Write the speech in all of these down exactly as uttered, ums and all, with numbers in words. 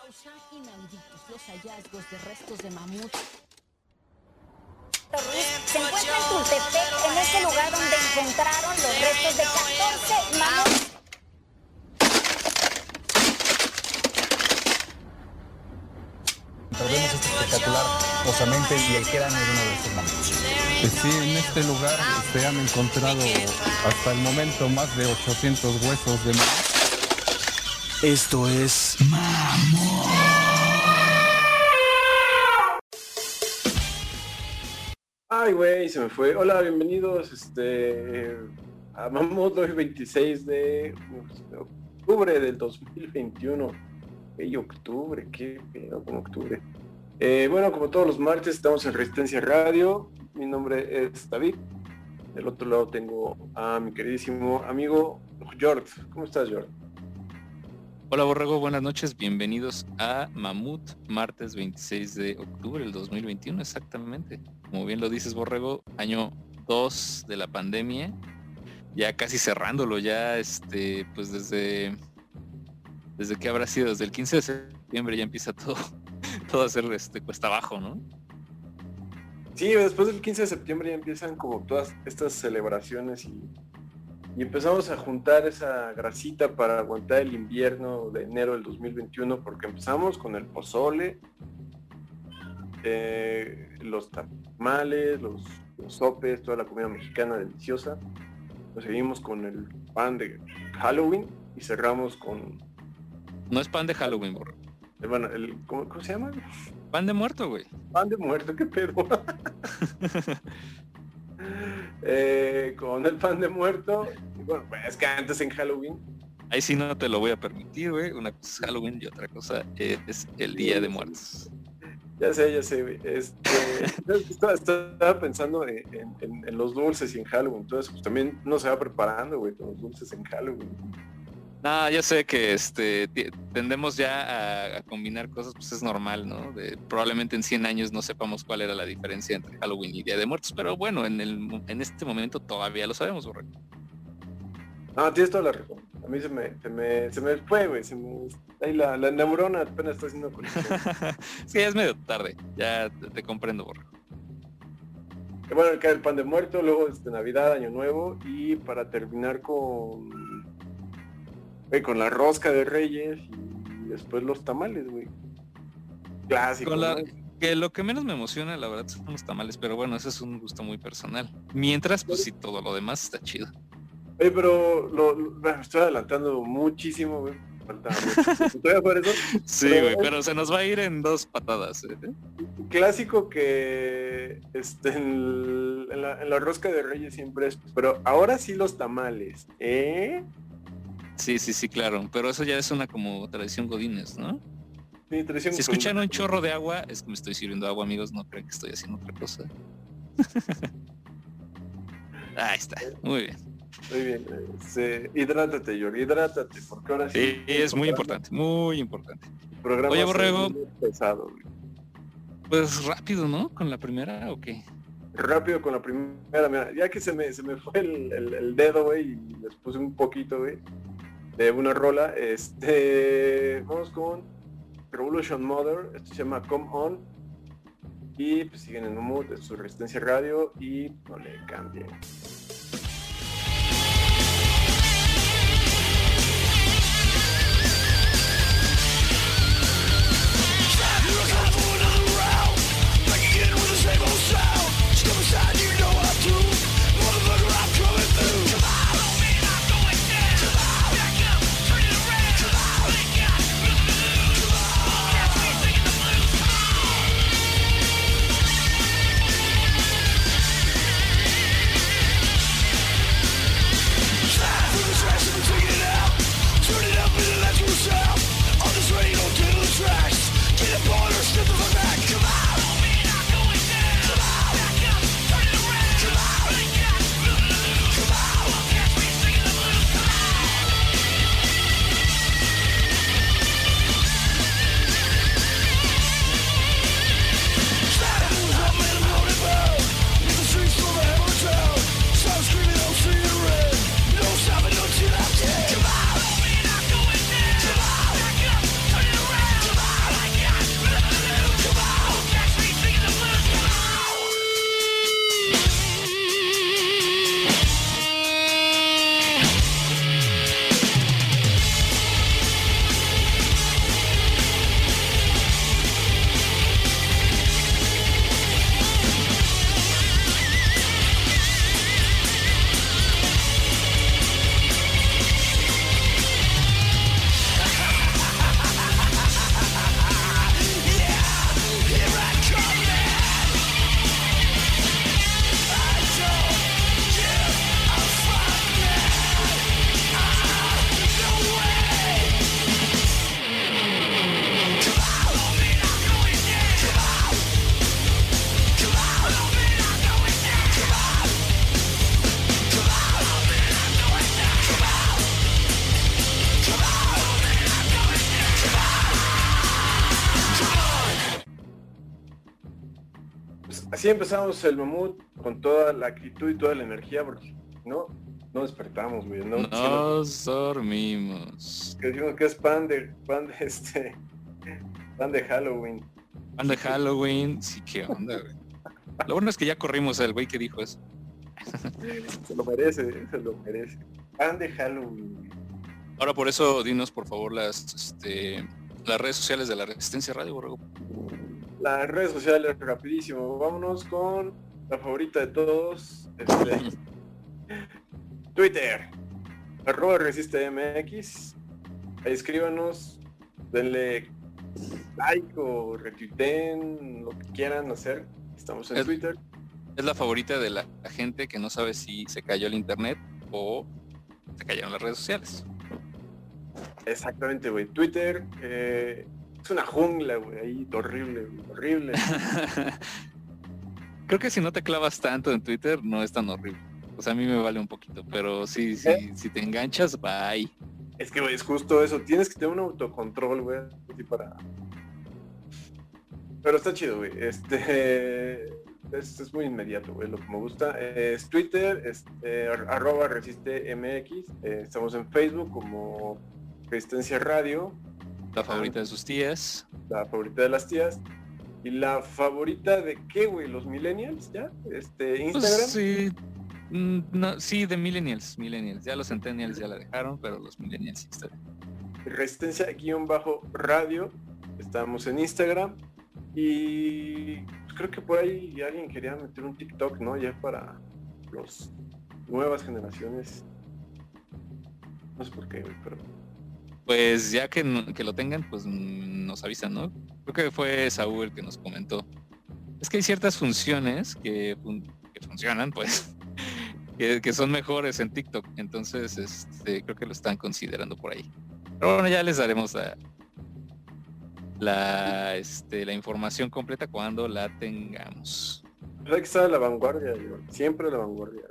Causan inauditos los hallazgos de restos de mamut. Se encuentra en Tultepec, en este lugar donde encontraron los restos de catorce mamuts. Vemos este espectacular osamente y el cráneo de uno de estos mamuts. Pues sí, en este lugar se han encontrado hasta el momento más de ochocientos huesos de mamut. Esto es Mamut. Ay, güey, se me fue. Hola, bienvenidos este, a Mamut hoy veintiséis de octubre del dos mil veintiuno. Ey, octubre, qué pedo con octubre. Eh, bueno, como todos los martes estamos en Resistencia Radio. Mi nombre es David. Del otro lado tengo a mi queridísimo amigo Jord. ¿Cómo estás, Jord? Hola Borrego, buenas noches, bienvenidos a Mamut, martes veintiséis de octubre del dos mil veintiuno, exactamente. Como bien lo dices, Borrego, año dos de la pandemia, ya casi cerrándolo, ya este, pues desde, desde que habrá sido, desde el quince de septiembre ya empieza todo, todo a ser este, cuesta abajo, ¿no? Sí, después del quince de septiembre ya empiezan como todas estas celebraciones y... Y empezamos a juntar esa grasita para aguantar el invierno de enero del dos mil veintiuno, porque empezamos con el pozole, eh, los tamales, los, los sopes, toda la comida mexicana deliciosa. Nos seguimos con el pan de Halloween y cerramos con... No es pan de Halloween, bro. El, bueno, el, ¿cómo, ¿cómo se llama? Pan de muerto, güey. Pan de muerto, qué pedo. Eh, con el pan de muerto. Y bueno, es que antes en Halloween. Ahí sí no te lo voy a permitir, güey. Una cosa es Halloween y otra cosa es el Día de Muertos. Ya sé, ya sé, güey. Este, estaba, estaba pensando en, en, en los dulces y en Halloween. Entonces, pues también uno se va preparando, güey, con los dulces en Halloween. No, yo sé que este tendemos ya a, a combinar cosas, pues es normal, ¿no? De, probablemente en cien años no sepamos cuál era la diferencia entre Halloween y Día de Muertos, pero bueno, en el en este momento todavía lo sabemos, Borrego. No, tienes toda la razón. A mí se me, se me, se me fue, güey. Se me, ahí la, la neurona apenas está haciendo conexión. Sí, ya es medio tarde, ya te, te comprendo, Borrego. Y bueno, cae el pan de muerto, luego este, Navidad, Año Nuevo, y para terminar con... Güey, con la rosca de Reyes y después los tamales, güey. Clásico. Con la, ¿no? Que lo que menos me emociona, la verdad, son los tamales, pero bueno, ese es un gusto muy personal. Mientras, pues sí, todo lo demás está chido. Oye, pero lo, lo, me estoy adelantando muchísimo, güey. Falta mucho. ¿Todavía por eso? Sí, güey, pero, pero se nos va a ir en dos patadas, ¿eh? Clásico que este, en, en, la, en la rosca de Reyes siempre es, pero ahora sí los tamales, ¿eh? Sí, sí, sí, claro, pero eso ya es una como tradición godines, ¿no? Sí, tradición. Si escuchan un chorro de agua, es que me estoy sirviendo agua, amigos, no creen que estoy haciendo otra cosa. Ahí está, muy bien. Muy bien, eh, hidrátate, Jordi, hidrátate, porque ahora sí. Sí, es muy importante, muy importante. Programa Oye, Borrego, pesado, güey. Pues rápido, ¿no? ¿Con la primera o qué? Rápido con la primera, mira, ya que se me, se me fue el, el, el dedo, güey, y les puse un poquito, güey, de una rola, este, vamos con Revolution Mother, esto se llama Come On, y pues siguen en Mamut, es su Resistencia Radio, y no le cambien. así empezamos el mamut con toda la actitud y toda la energía, porque no, no despertamos, güey. No, Nos dormimos. Que decimos que es pan de, pan de este, pan de Halloween. Pan de Halloween, sí, qué onda, güey. Lo bueno es que ya corrimos al güey que dijo eso. Se lo merece, se lo merece. Pan de Halloween. Ahora por eso dinos por favor las este, las redes sociales de la Resistencia Radio, Borrego. Las redes sociales, rapidísimo. Vámonos con la favorita de todos. Este, Twitter. Arroba Resiste M X. Ahí escríbanos. Denle like o retuiteen, lo que quieran hacer. Estamos en es, Twitter. Es la favorita de la gente que no sabe si se cayó el internet o se cayeron las redes sociales. Exactamente, güey. Twitter eh, es una jungla, güey. Ahí horrible, horrible. Creo que si no te clavas tanto en Twitter no es tan horrible. O sea, a mí me vale un poquito, pero sí, sí, ¿Eh? si te enganchas, bye. Es que, güey, es justo eso. Tienes que tener un autocontrol, güey. Así para... Pero está chido, güey. Este... Es, es muy inmediato, güey. Lo que me gusta es Twitter, es, eh, arroba Resiste M X. Eh, estamos en Facebook como Resistencia Radio. La favorita de sus tías. La favorita de las tías. Y la favorita de qué, güey, los millennials, ¿ya? Este, Instagram. Pues, sí, mm, no, sí, de millennials, millennials. Ya los centennials ya la dejaron, pero los millennials sí están. Resistencia guión bajo radio. Estamos en Instagram. Y pues creo que por ahí alguien quería meter un TikTok, ¿no? Ya para las nuevas generaciones. No sé por qué, güey, pero... Pues ya que, que lo tengan, pues nos avisan, ¿no? Creo que fue Saúl el que nos comentó. Es que hay ciertas funciones que, fun que funcionan, pues, que, que son mejores en TikTok. Entonces, este, creo que lo están considerando por ahí. Pero bueno, ya les daremos la, la, este, la información completa cuando la tengamos. Pues hay que estar a la vanguardia, yo. Siempre a la vanguardia.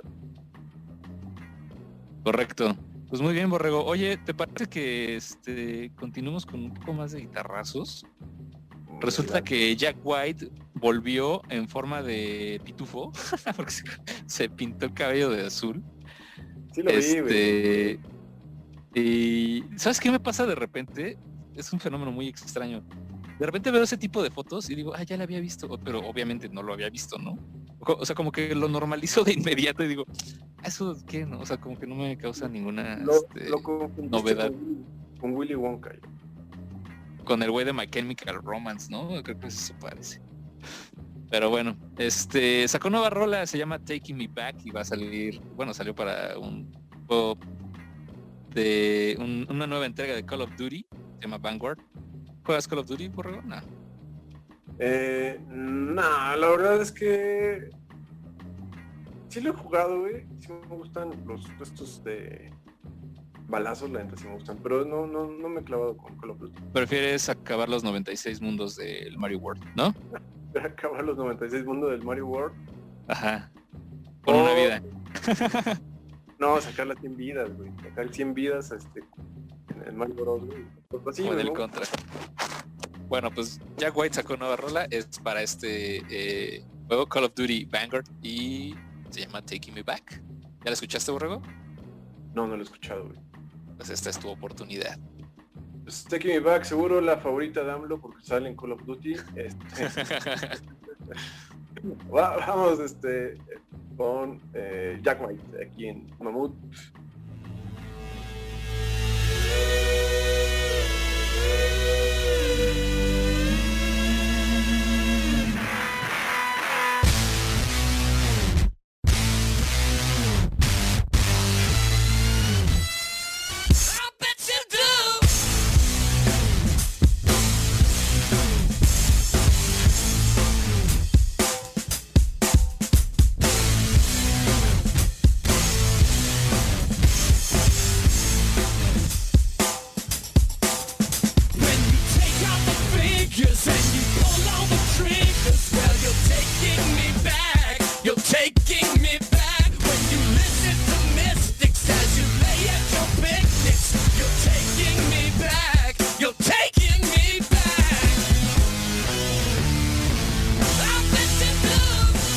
Correcto. Pues muy bien, Borrego. Oye, ¿te parece que este continuemos con un poco más de guitarrazos? Resulta que Jack White volvió en forma de pitufo, porque se, se pintó el cabello de azul. Sí lo este, vi, güey. Y ¿sabes qué me pasa de repente? Es un fenómeno muy extraño. De repente veo ese tipo de fotos y digo, ah, ya la había visto, pero obviamente no lo había visto, ¿no? O sea, como que lo normalizo de inmediato y digo, ¿eso qué? No? O sea, como que no me causa ninguna Lo, este, lo confundiste novedad. Con, con Willy Wonka. Con el güey de My Chemical Romance, ¿no? Creo que eso se parece. Pero bueno, este sacó nueva rola, se llama Taking Me Back y va a salir, bueno, salió para un juego de un, una nueva entrega de Call of Duty, se llama Vanguard. ¿Juegas Call of Duty, Borrego? No. Eh, nah, la verdad es que sí lo he jugado, güey. Sí me gustan los estos de balazos, la neta sí me gustan, pero no, no, no me he clavado con Call of Duty. Prefieres acabar los noventa y seis mundos del Mario World, ¿no? Acabar los noventa y seis mundos del Mario World. Ajá. Con Oh. una vida. No, sacar las cien vidas, güey. Sacar cien vidas este, en el Mario Bros, güey. Pues así, Como en el ¿no? contra. Bueno, pues Jack White sacó nueva rola, es para este eh, juego Call of Duty Vanguard y se llama Taking Me Back. ¿Ya la escuchaste, Borrego? No, no lo he escuchado, güey. Pues esta es tu oportunidad. Pues Taking Me Back, seguro la favorita de AMLO porque sale en Call of Duty. Este, va, vamos este, con eh, Jack White aquí en Mamut. I've been to blue.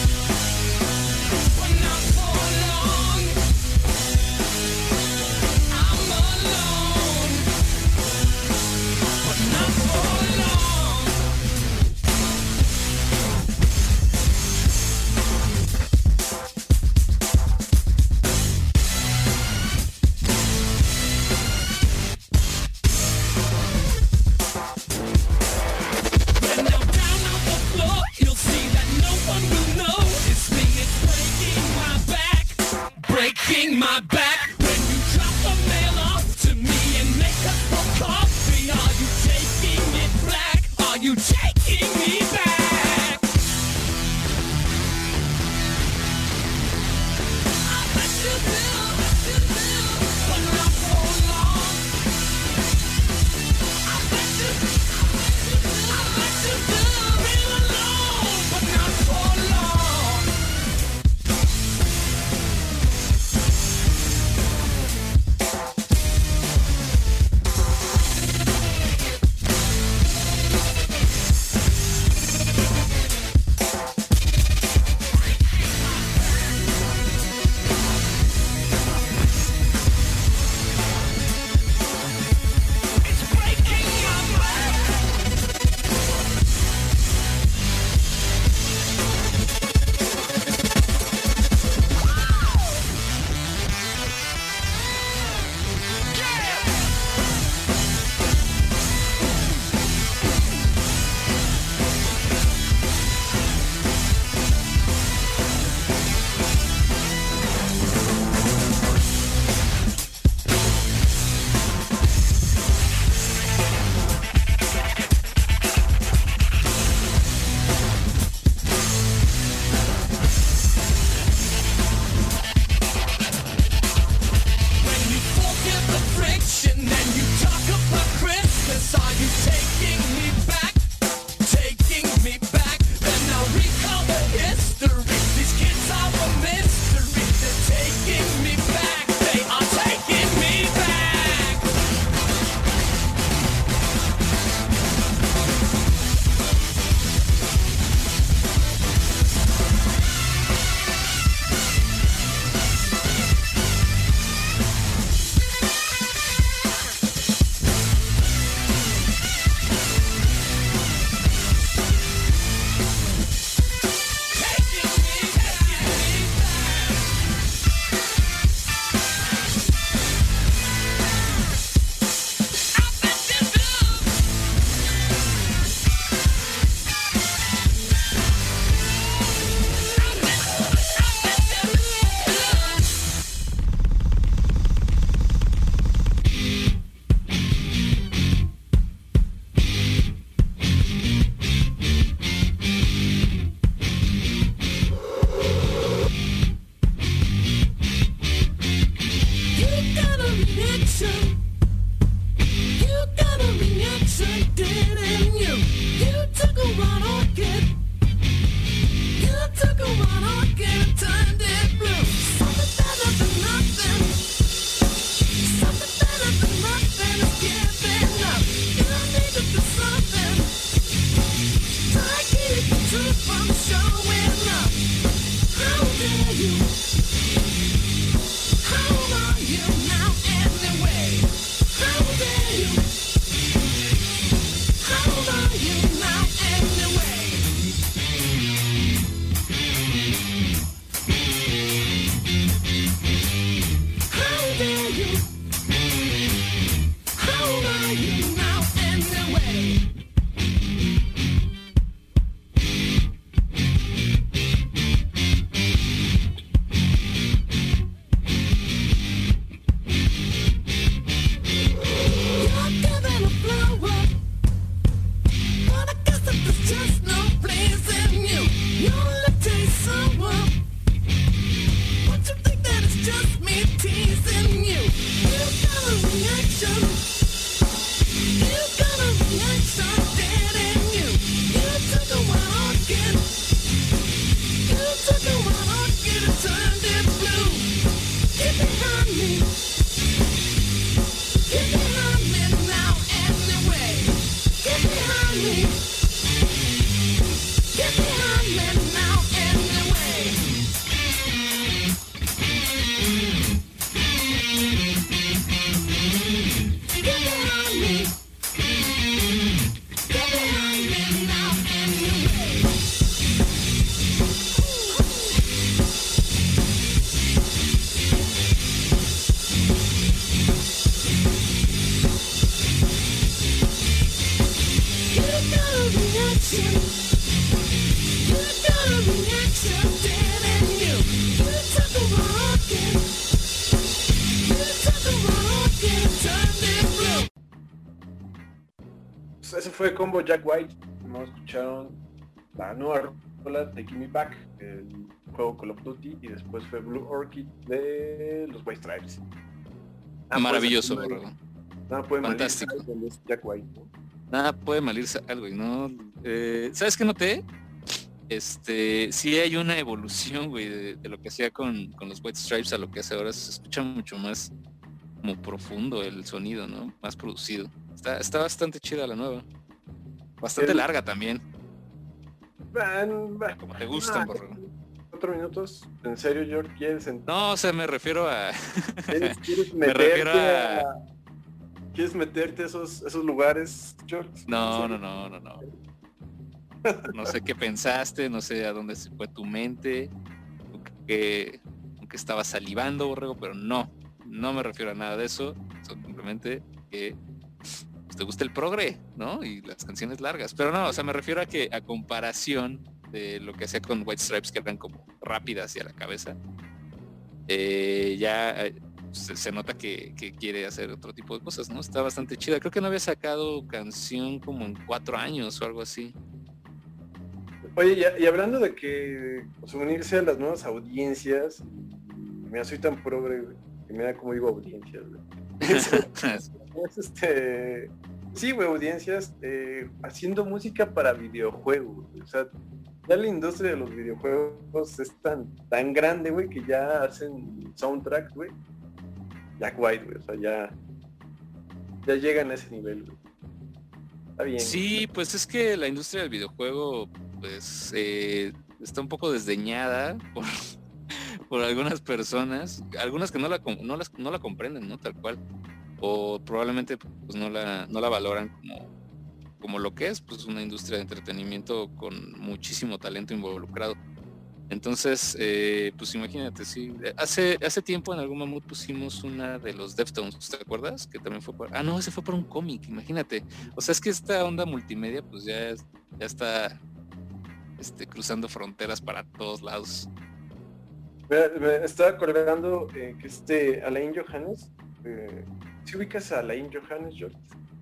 Ese fue Combo Jack White. No escucharon la nueva rola Taking Me Back, el juego Call of Duty, y después fue Blue Orchid de los White Stripes. Ah, maravilloso, pues, nada, nada puede fantástico. Malirse Jack White, ¿no? Nada puede malirse algo, y no. Eh, ¿Sabes qué noté? Este, sí hay una evolución, güey, de, de lo que hacía con, con los White Stripes a lo que hace ahora. Se escucha mucho más como profundo el sonido, ¿no? Más producido. Está, está bastante chida la nueva. Bastante el... larga también. Van, van, como te gustan, ah, por cuatro minutos. ¿En serio, George? ¿Quieres ent... No, o sea, me refiero a... ¿Quieres, quieres me refiero a... a... ¿Quieres meterte a esos, esos lugares, George? No, no, no, no, no. No sé qué pensaste, no sé a dónde se fue tu mente, que, que estabas salivando, Borrego, pero no, no me refiero a nada de eso, simplemente que pues, te gusta el progre, ¿no? Y las canciones largas, pero no, o sea, me refiero a que a comparación de lo que hacía con White Stripes, que eran como rápidas hacia la cabeza, eh, ya se, se nota que, que quiere hacer otro tipo de cosas, ¿no? Está bastante chida, creo que no había sacado canción como en cuatro años o algo así. Oye, y, y hablando de que pues, unirse a las nuevas audiencias, mira, soy tan progre, güey, que me da como digo audiencias, güey. Es, es, este, sí, güey, audiencias eh, haciendo música para videojuegos, güey. O sea, ya la industria de los videojuegos es tan, tan grande, güey, que ya hacen soundtracks, güey. Jack White, güey, o sea, ya, ya llegan a ese nivel, güey. Está bien. Sí, pues es que la industria del videojuego pues eh, está un poco desdeñada por, por algunas personas, algunas que no la no las no la comprenden, ¿no? Tal cual, o probablemente pues no la no la valoran como como lo que es, pues una industria de entretenimiento con muchísimo talento involucrado. Entonces, eh, pues imagínate, sí, hace hace tiempo en algún momento pusimos una de los Deftones, ¿te acuerdas? Que también fue por, ah no, ese fue por un cómic, imagínate. O sea, es que esta onda multimedia pues ya es, ya está Este, cruzando fronteras para todos lados. Me, me estaba acordando eh, que este Alain Johannes, eh, ¿sí ubicas a Alain Johannes, George?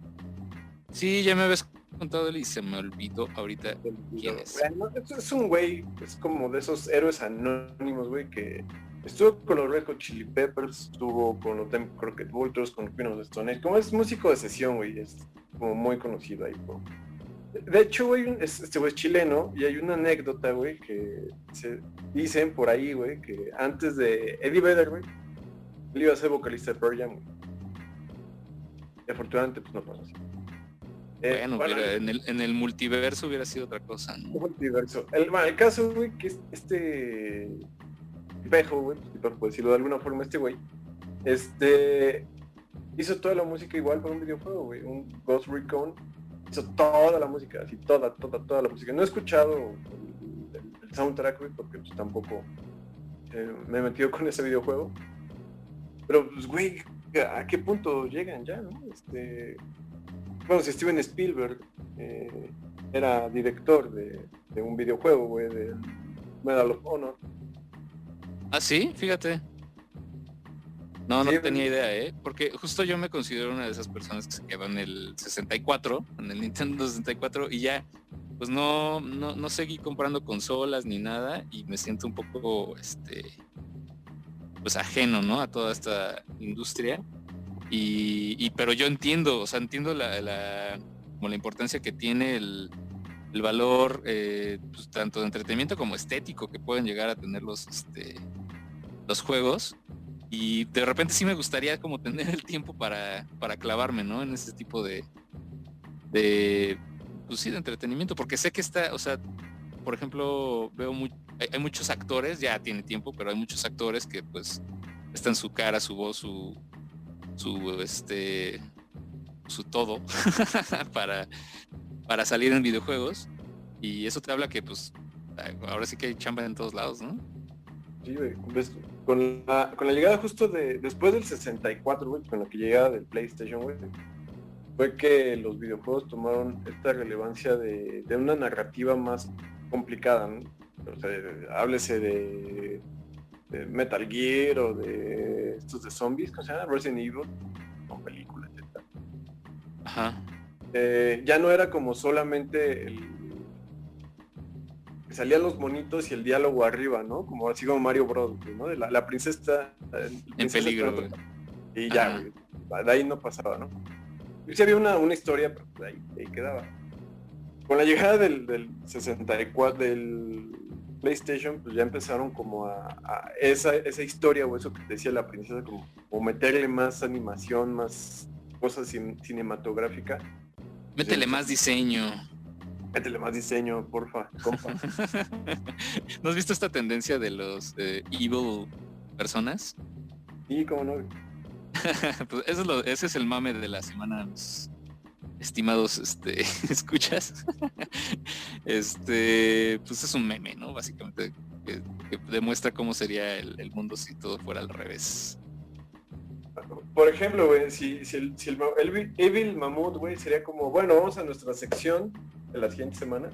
Sí, ya me habías contado él y se me olvidó ahorita quién es. Bueno, es, es un güey, es como de esos héroes anónimos, güey, que estuvo con los Red Hot Chili Peppers, estuvo con los Dem Crockett Vultures, con Queen of the Stone Age, como es músico de sesión, güey, es como muy conocido ahí, por... De hecho, güey, este güey es chileno y hay una anécdota, güey, que se dicen por ahí, güey, que antes de Eddie Vedder, güey, él iba a ser vocalista de Pearl Jam, güey. Y afortunadamente, pues no pasó así. Eh, bueno, bueno pero en el, en el multiverso hubiera sido otra cosa, ¿no? El multiverso. El, bueno, el caso, güey, que es este Pejo, güey, por decirlo de alguna forma, este güey, este hizo toda la música igual para un videojuego, güey, un Ghost Recon. Hizo toda la música, así toda, toda, toda la música. No he escuchado el, el, el soundtrack, güey, porque pues, tampoco eh, me he metido con ese videojuego. Pero, pues, güey, ¿a qué punto llegan ya, no? Este, bueno, si Steven Spielberg eh, era director de, de un videojuego, güey, de Medal of Honor. Ah, sí, fíjate. No, no sí, tenía idea, ¿eh? Porque justo yo me considero una de esas personas que se quedó en el sesenta y cuatro, en el Nintendo sesenta y cuatro, y ya, pues no, no, no seguí comprando consolas ni nada, y me siento un poco, este, pues ajeno, ¿no? A toda esta industria, y, y pero yo entiendo, o sea, entiendo la, la, como la importancia que tiene el, el valor, eh, pues, tanto de entretenimiento como estético que pueden llegar a tener los, este, los juegos. Y de repente sí me gustaría como tener el tiempo para, para clavarme, ¿no? En ese tipo de, de pues sí, de entretenimiento, porque sé que está, o sea, por ejemplo, veo muy, hay, hay muchos actores, ya tiene tiempo, pero hay muchos actores que pues están su cara, su voz, su, su, este, su todo para, para salir en videojuegos, y eso te habla que pues ahora sí que hay chamba en todos lados, ¿no? Sí, güey, ves, con la, con la llegada justo de, después del sesenta y cuatro, güey, con la que llegaba del PlayStation, güey, fue que los videojuegos tomaron esta relevancia de, de una narrativa más complicada, ¿no? O sea, háblese de, de Metal Gear o de estos de zombies, ¿cómo se llama? Resident Evil, con películas, etcétera. Ajá. Eh, ya no era como solamente el que salían los monitos y el diálogo arriba, ¿no? Como así como Mario Bros, ¿no? De la, la princesa en princesa peligro, güey. Y ya, güey, de ahí no pasaba, ¿no? Sí había una, una historia, pero de ahí, de ahí quedaba. Con la llegada del, del sesenta y cuatro, del PlayStation, pues ya empezaron como a, a esa, esa historia o eso que te decía la princesa, como, como meterle más animación, más cosas cin- cinematográfica. Métele Sí. más diseño. Métele más diseño, porfa, compa. ¿No has visto esta tendencia de los eh, evil personas? Sí, cómo no. Pues eso es lo, ese es el mame de la semana, mis estimados este, escuchas. Este, pues es un meme, ¿no? Básicamente, que, que demuestra cómo sería el, el mundo si todo fuera al revés. Por ejemplo, güey, si, si, el, si el, el Evil Mamut, güey, sería como, bueno, vamos a nuestra sección de la siguiente semana.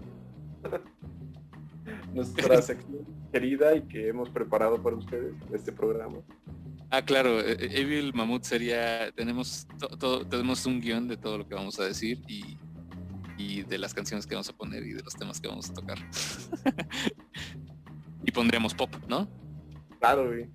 Nuestra sección querida y que hemos preparado para ustedes, este programa. Ah, claro, eh, Evil Mamut sería, tenemos to, todo, tenemos un guión de todo lo que vamos a decir y, y de las canciones que vamos a poner y de los temas que vamos a tocar. Y pondríamos pop, ¿no? Claro, güey.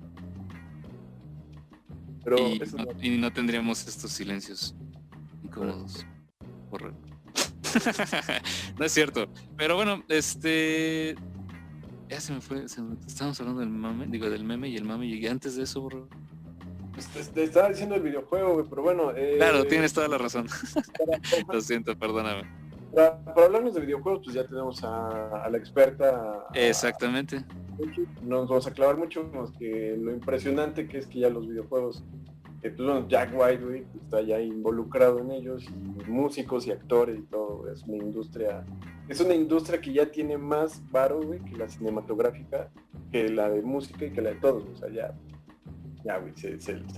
Pero y, eso no, no. y no tendríamos estos silencios incómodos. Por... No es cierto. Pero bueno, este... Ya se me fue, se me... estábamos hablando del mame, digo, del meme y el mame llegué antes de eso, bro. Pues te, te estaba diciendo el videojuego, güey, pero bueno. Eh, Claro, tienes toda la razón. Para, Lo siento, perdóname. para, para hablarnos de videojuegos, pues ya tenemos a, a la experta. A, Exactamente. No nos vamos a clavar mucho más que lo impresionante que es que ya los videojuegos, eh, pues bueno, Jack White, güey, que está ya involucrado en ellos, y músicos y actores y todo, es una industria, es una industria que ya tiene más varo, güey, que la cinematográfica, que la de música y que la de todos, o sea, ya, ya, güey, se, se, se,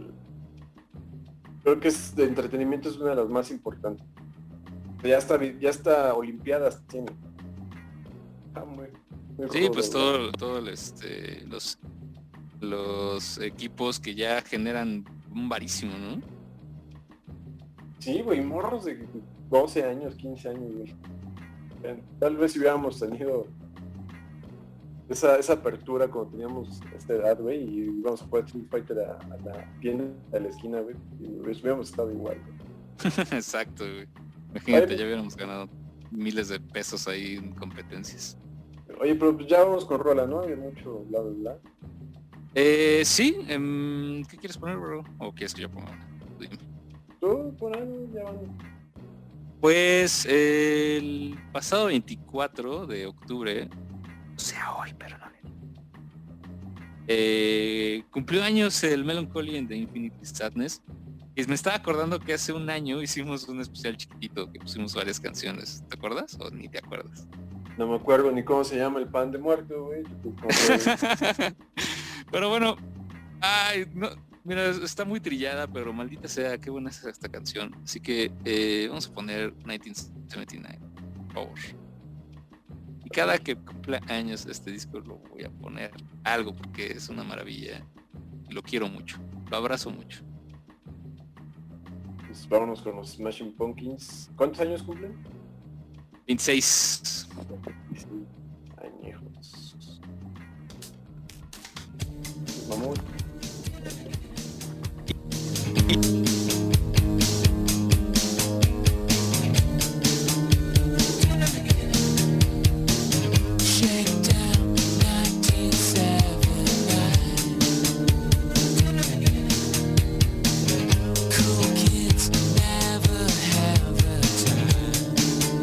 creo que es de entretenimiento, es una de las más importantes. Ya está, ya está Olimpiadas tiene. Ah, muy, muy Sí, rudo, pues güey. todo, todo el, este, los, los equipos que ya generan un varísimo, ¿no? Sí, güey, morros de doce años, quince años, güey. Tal vez si hubiéramos tenido esa, esa apertura cuando teníamos esta edad, güey, y íbamos a jugar Street Fighter a, a la tienda de la esquina, güey, y hubiéramos estado igual, güey. Exacto, güey. Imagínate, Ay, ya hubiéramos ganado miles de pesos ahí en competencias. Oye, pero pues ya vamos con rola, ¿no? Hay mucho bla, bla, bla. Eh, sí, em, ¿qué quieres poner, bro? ¿O quieres que yo ponga una? Dime. Tú, por ahí, ya van. Pues el pasado veinticuatro de octubre, o sea hoy, pero no le eh, cumplió años el Melancholy and the Infinity Sadness. Y me estaba acordando que hace un año hicimos un especial chiquitito que pusimos varias canciones. ¿Te acuerdas o ni te acuerdas? No me acuerdo ni cómo se llama el pan de muerto, güey. Pero bueno, ay, no, mira, está muy trillada, pero maldita sea, qué buena es esta canción. Así que eh, vamos a poner mil novecientos setenta y nueve, por favor. Y cada que cumpla años este disco lo voy a poner algo porque es una maravilla. Y lo quiero mucho, lo abrazo mucho. Pues vámonos con los Smashing Pumpkins. ¿Cuántos años cumplen? veintiséis. Añejos. Mamut. Cool kids never have a time.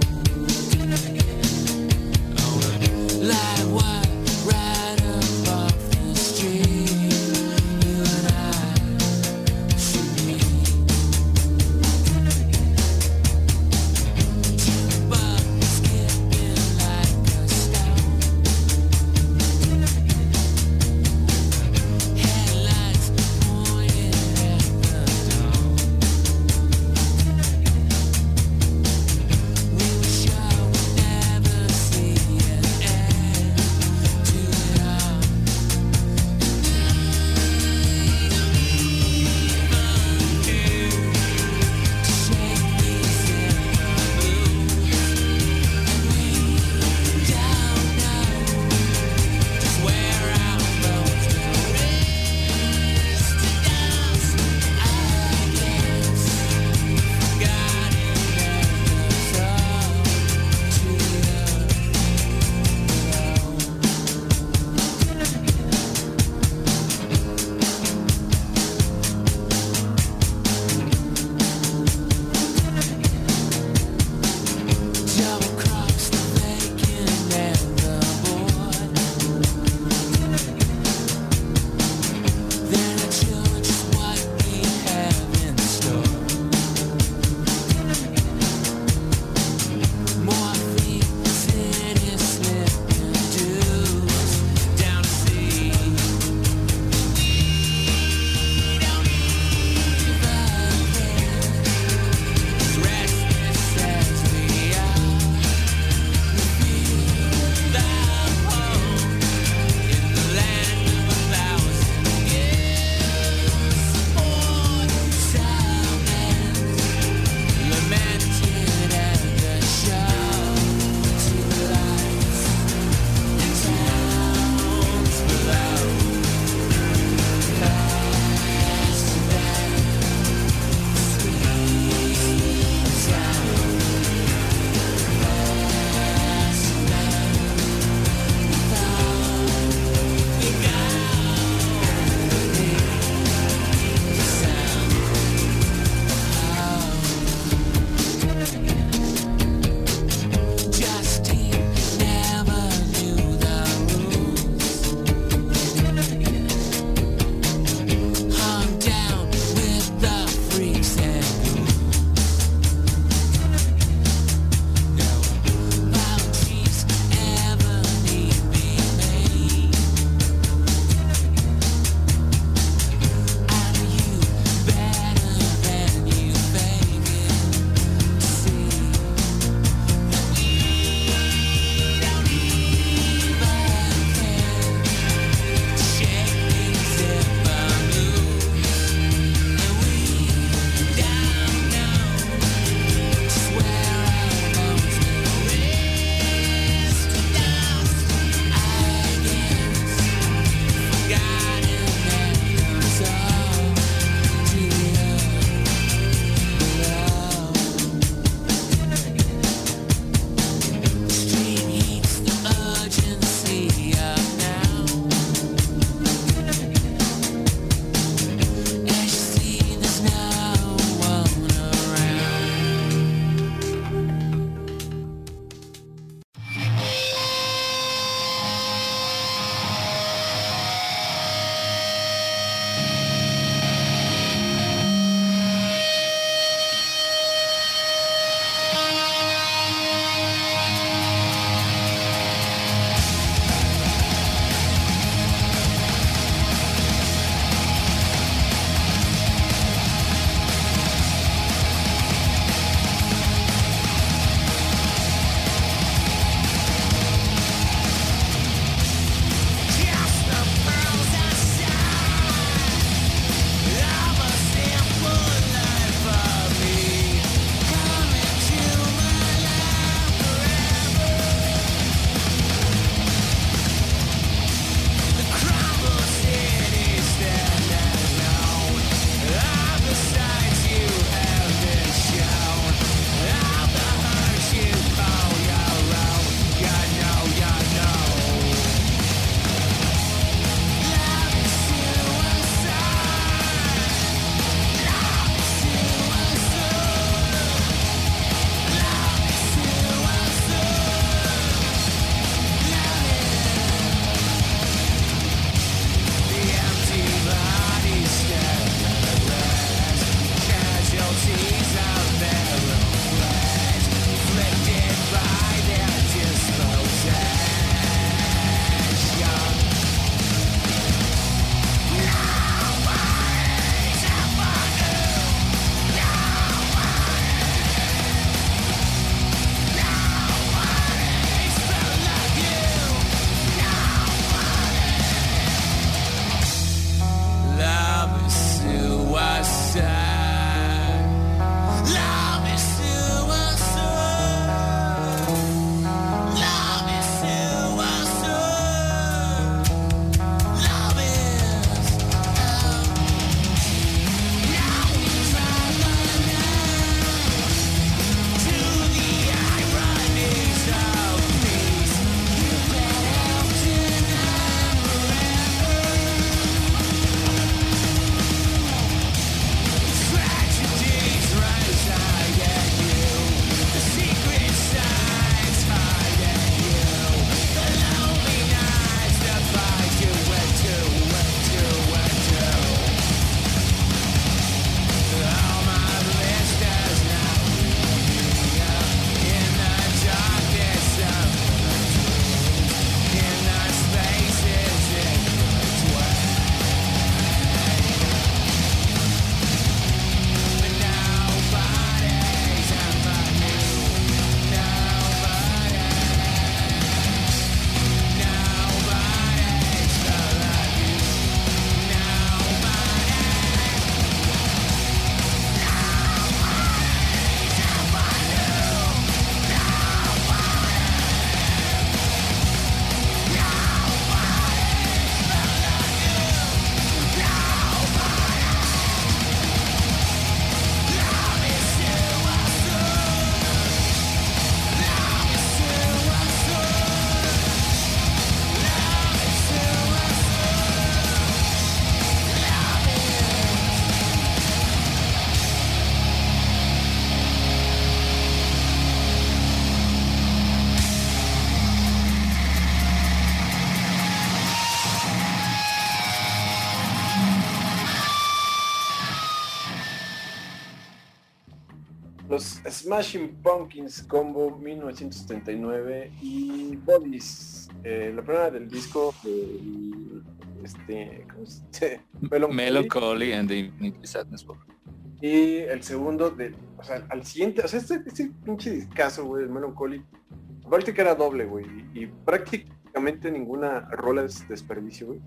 los Smashing Pumpkins Combo mil novecientos setenta y nueve y Bodies, eh, la primera del disco el, este ¿cómo se dice? Melancholy and the Infinite Sadness. Y el segundo de, o sea, al siguiente, o sea, este, este pinche discazo, güey, el Melancholy, aparte que era doble, güey, y, y prácticamente ninguna rola es desperdicio, güey.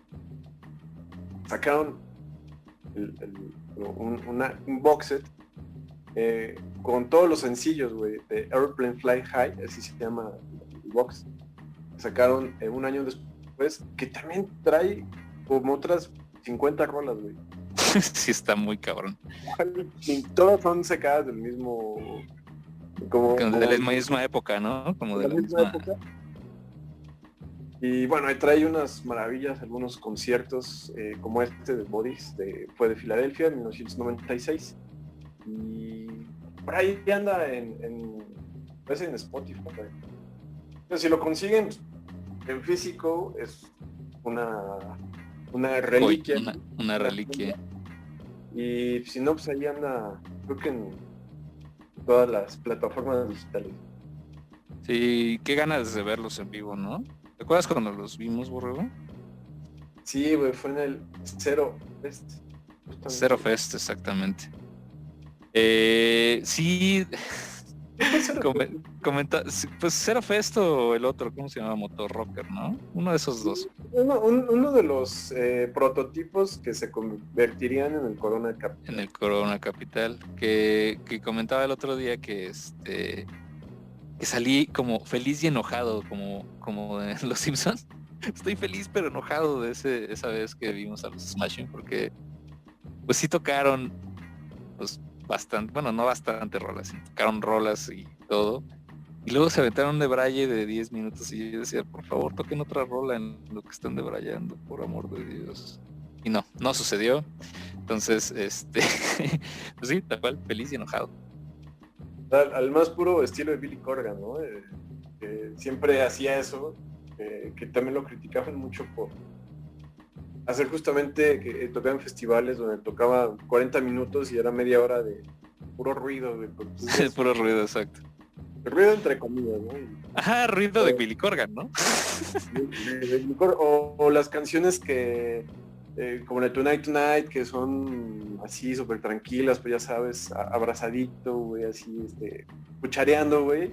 Sacaron el, el, un, una, un box set eh, con todos los sencillos, güey, de Airplane Fly High, así se llama el box. Sacaron eh, un año después, que también trae como otras cincuenta rolas, güey. Sí, está muy cabrón. Y todas son sacadas del mismo... Como, como de la misma época, ¿no? Como de la, la misma, misma época. Y bueno, ahí trae unas maravillas, algunos conciertos, eh, como este de Bodies, de, fue de Filadelfia, en mil novecientos noventa y seis. Y por ahí anda en, en, pues en Spotify. Pero si lo consiguen en físico, es una, una reliquia. Una, una reliquia. Y si no, pues ahí anda, creo que en todas las plataformas digitales. Sí, qué ganas de verlos en vivo, ¿no? ¿Te acuerdas cuando los vimos, Borrego? Sí, güey, fue en el Zero Fest. Zero Fest, exactamente. Eh, sí, Come, comenta, pues Zero Fest o el otro, ¿cómo se llama? Motor Rocker, ¿no? Uno de esos dos. Uno, un, uno de los eh, prototipos que se convertirían en el Corona Capital. En el Corona Capital, que, que comentaba el otro día que este que salí como feliz y enojado, como, como en Los Simpsons. Estoy feliz pero enojado de ese, esa vez que vimos a los Smashing, porque pues sí tocaron pues bastante, bueno, no bastante rolas, sí, tocaron rolas y todo. Y luego se aventaron de braille de diez minutos y yo decía, por favor, toquen otra rola en lo que están debrayando, por amor de Dios. Y no, no sucedió. Entonces, este, pues sí, tal cual, feliz y enojado. Al, al más puro estilo de Billy Corgan, ¿no? Eh, que siempre hacía eso, eh, que también lo criticaban mucho por hacer justamente que eh, tocaba en festivales donde tocaba cuarenta minutos y era media hora de puro ruido, güey. Entonces, puro ruido, exacto. Ruido entre comillas, ¿no? Y, ajá, ruido o, de Billy Corgan, ¿no? De, de Billy Corgan, o, o las canciones que Eh, como el Tonight Tonight, que son así súper tranquilas, pues ya sabes, a, abrazadito, güey, así, este, cuchareando, güey.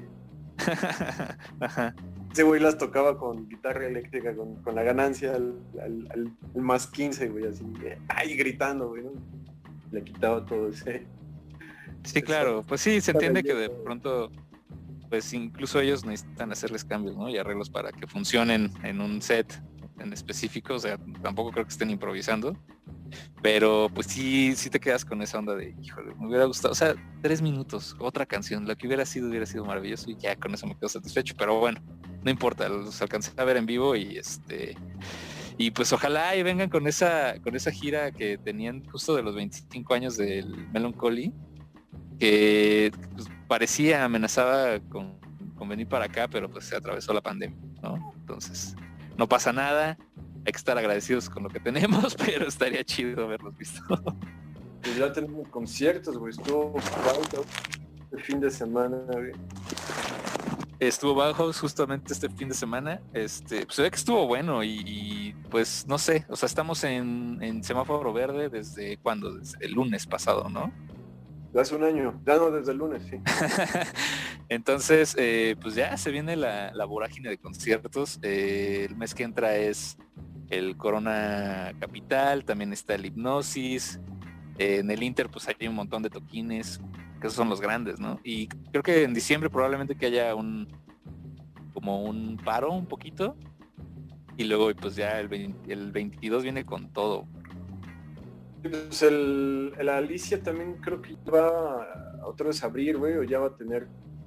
Ese güey las tocaba con guitarra eléctrica, con, con la ganancia al, al, al, al más quince, güey, así, eh, ay, gritando, güey, ¿no? Le quitaba todo ese... Sí, claro, pues sí, se entiende que de pronto, pues incluso ellos necesitan hacerles cambios, ¿no? Y arreglos para que funcionen en un set en específico, o sea, tampoco creo que estén improvisando, pero pues sí, sí te quedas con esa onda de, híjole, me hubiera gustado, o sea, tres minutos, otra canción, lo que hubiera sido, hubiera sido maravilloso y ya con eso me quedo satisfecho, pero bueno, no importa, los alcancé a ver en vivo y este, y pues ojalá y vengan con esa, con esa gira que tenían justo de los veinticinco años del Melancholy, que pues, parecía, amenazaba con, con venir para acá, pero pues se atravesó la pandemia, ¿no? Entonces... no pasa nada, hay que estar agradecidos con lo que tenemos, pero estaría chido haberlos visto. Pues ya tenemos conciertos, güey, estuvo Bauhaus el fin de semana, güey. Estuvo Bauhaus justamente este fin de semana, este, pues se ve que estuvo bueno y, y pues no sé, o sea, estamos en, en semáforo verde desde cuándo, desde el lunes pasado, ¿no? Hace un año, ya no, desde el lunes, sí. Entonces, eh, pues ya se viene la, la vorágine de conciertos. Eh, el mes que entra es el Corona Capital, también está el Hipnosis. Eh, en el Inter, pues hay un montón de toquines, que esos son los grandes, ¿no? Y creo que en diciembre probablemente que haya un como un paro un poquito. Y luego, pues ya el, veinte, el veintidós viene con todo. Pues el, el Alicia también creo que va a otra vez a abrir, güey, o ya va a tener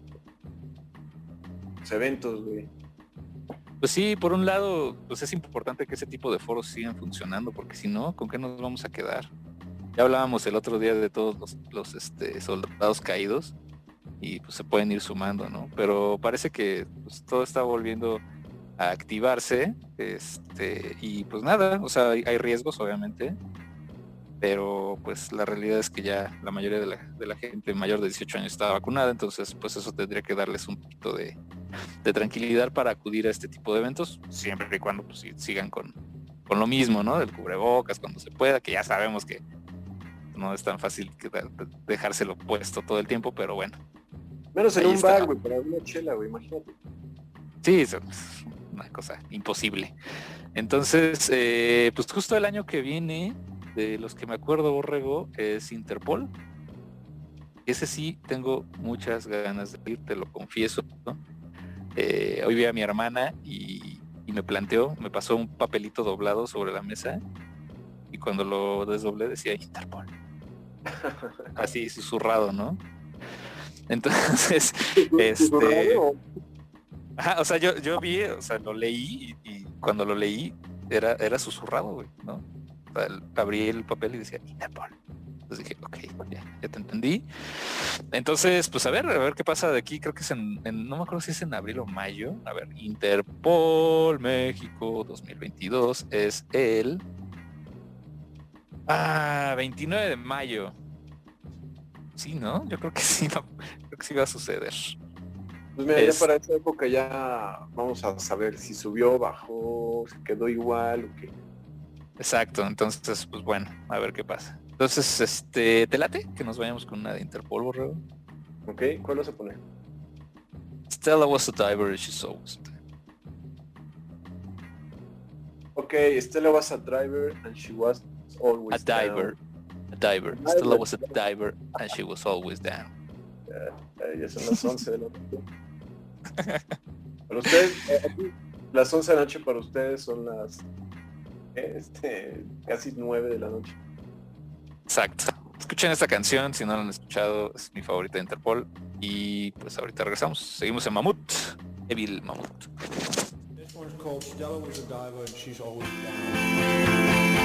los eventos, güey. Pues sí, por un lado, pues es importante que ese tipo de foros sigan funcionando, porque si no, ¿con qué nos vamos a quedar? Ya hablábamos el otro día de todos los, los este, soldados caídos y pues se pueden ir sumando, ¿no? Pero parece que pues, todo está volviendo a activarse, este, y pues nada, o sea, hay, hay riesgos, obviamente. pero pues la realidad es que ya la mayoría de la, de la gente mayor de dieciocho años está vacunada, entonces pues eso tendría que darles un poquito de, de tranquilidad para acudir a este tipo de eventos, siempre y cuando pues, sigan con, con lo mismo, ¿no? Del cubrebocas cuando se pueda, que ya sabemos que no es tan fácil que dejárselo puesto todo el tiempo, pero bueno. Menos en Ahí un está. bar, güey, para una chela, güey, imagínate. Sí, eso es una cosa imposible. Entonces, eh, pues justo el año que viene, de los que me acuerdo, Borrego, es Interpol. Ese sí tengo muchas ganas de ir, te lo confieso, ¿no? Eh, hoy vi a mi hermana y, y me planteó, me pasó un papelito doblado sobre la mesa y cuando lo desdoblé decía Interpol. Así susurrado, ¿no? Entonces, este... Ajá, o sea, yo, yo vi, o sea, lo leí y, y cuando lo leí era, era susurrado, güey, ¿no? O sea, abrí el papel y decía Interpol. Entonces dije, ok, ya, ya te entendí. Entonces, pues a ver, a ver qué pasa de aquí. Creo que es en, en, no me acuerdo si es en abril o mayo. A ver, Interpol México dos mil veintidós es el ah, veintinueve de mayo. Sí, ¿no? Yo creo que sí, va, creo que sí va a suceder. Pues mira, Es- ya para esa época ya vamos a saber si subió, bajó, se quedó igual o qué. Exacto, entonces, pues bueno, a ver qué pasa. Entonces, este, ¿te late? Que nos vayamos con una de Interpol, Borrego. ¿Ok? ¿Cuál vas a poner? Stella was a diver, she's always a diver. Ok, Stella was a driver and she was always A diver, a diver. Diver. Stella was a diver and she was always down. down. Eh, ya son las once de la noche. Para ustedes, eh, aquí, las once de la noche para ustedes son las eh, este, casi nueve de la noche. Exacto. Escuchen esta canción, si no la han escuchado, es mi favorita de Interpol. Y pues ahorita regresamos. Seguimos en Mamut, Evil Mamut. This one's called Stella was a diver and she's always down.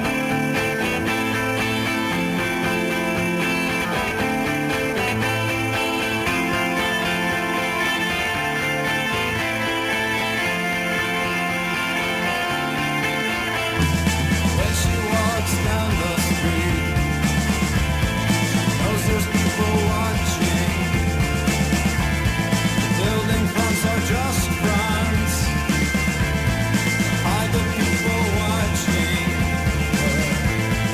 When she walks down the street, knows there's people watching. Building fronts are just fronts. Hide the people watching her.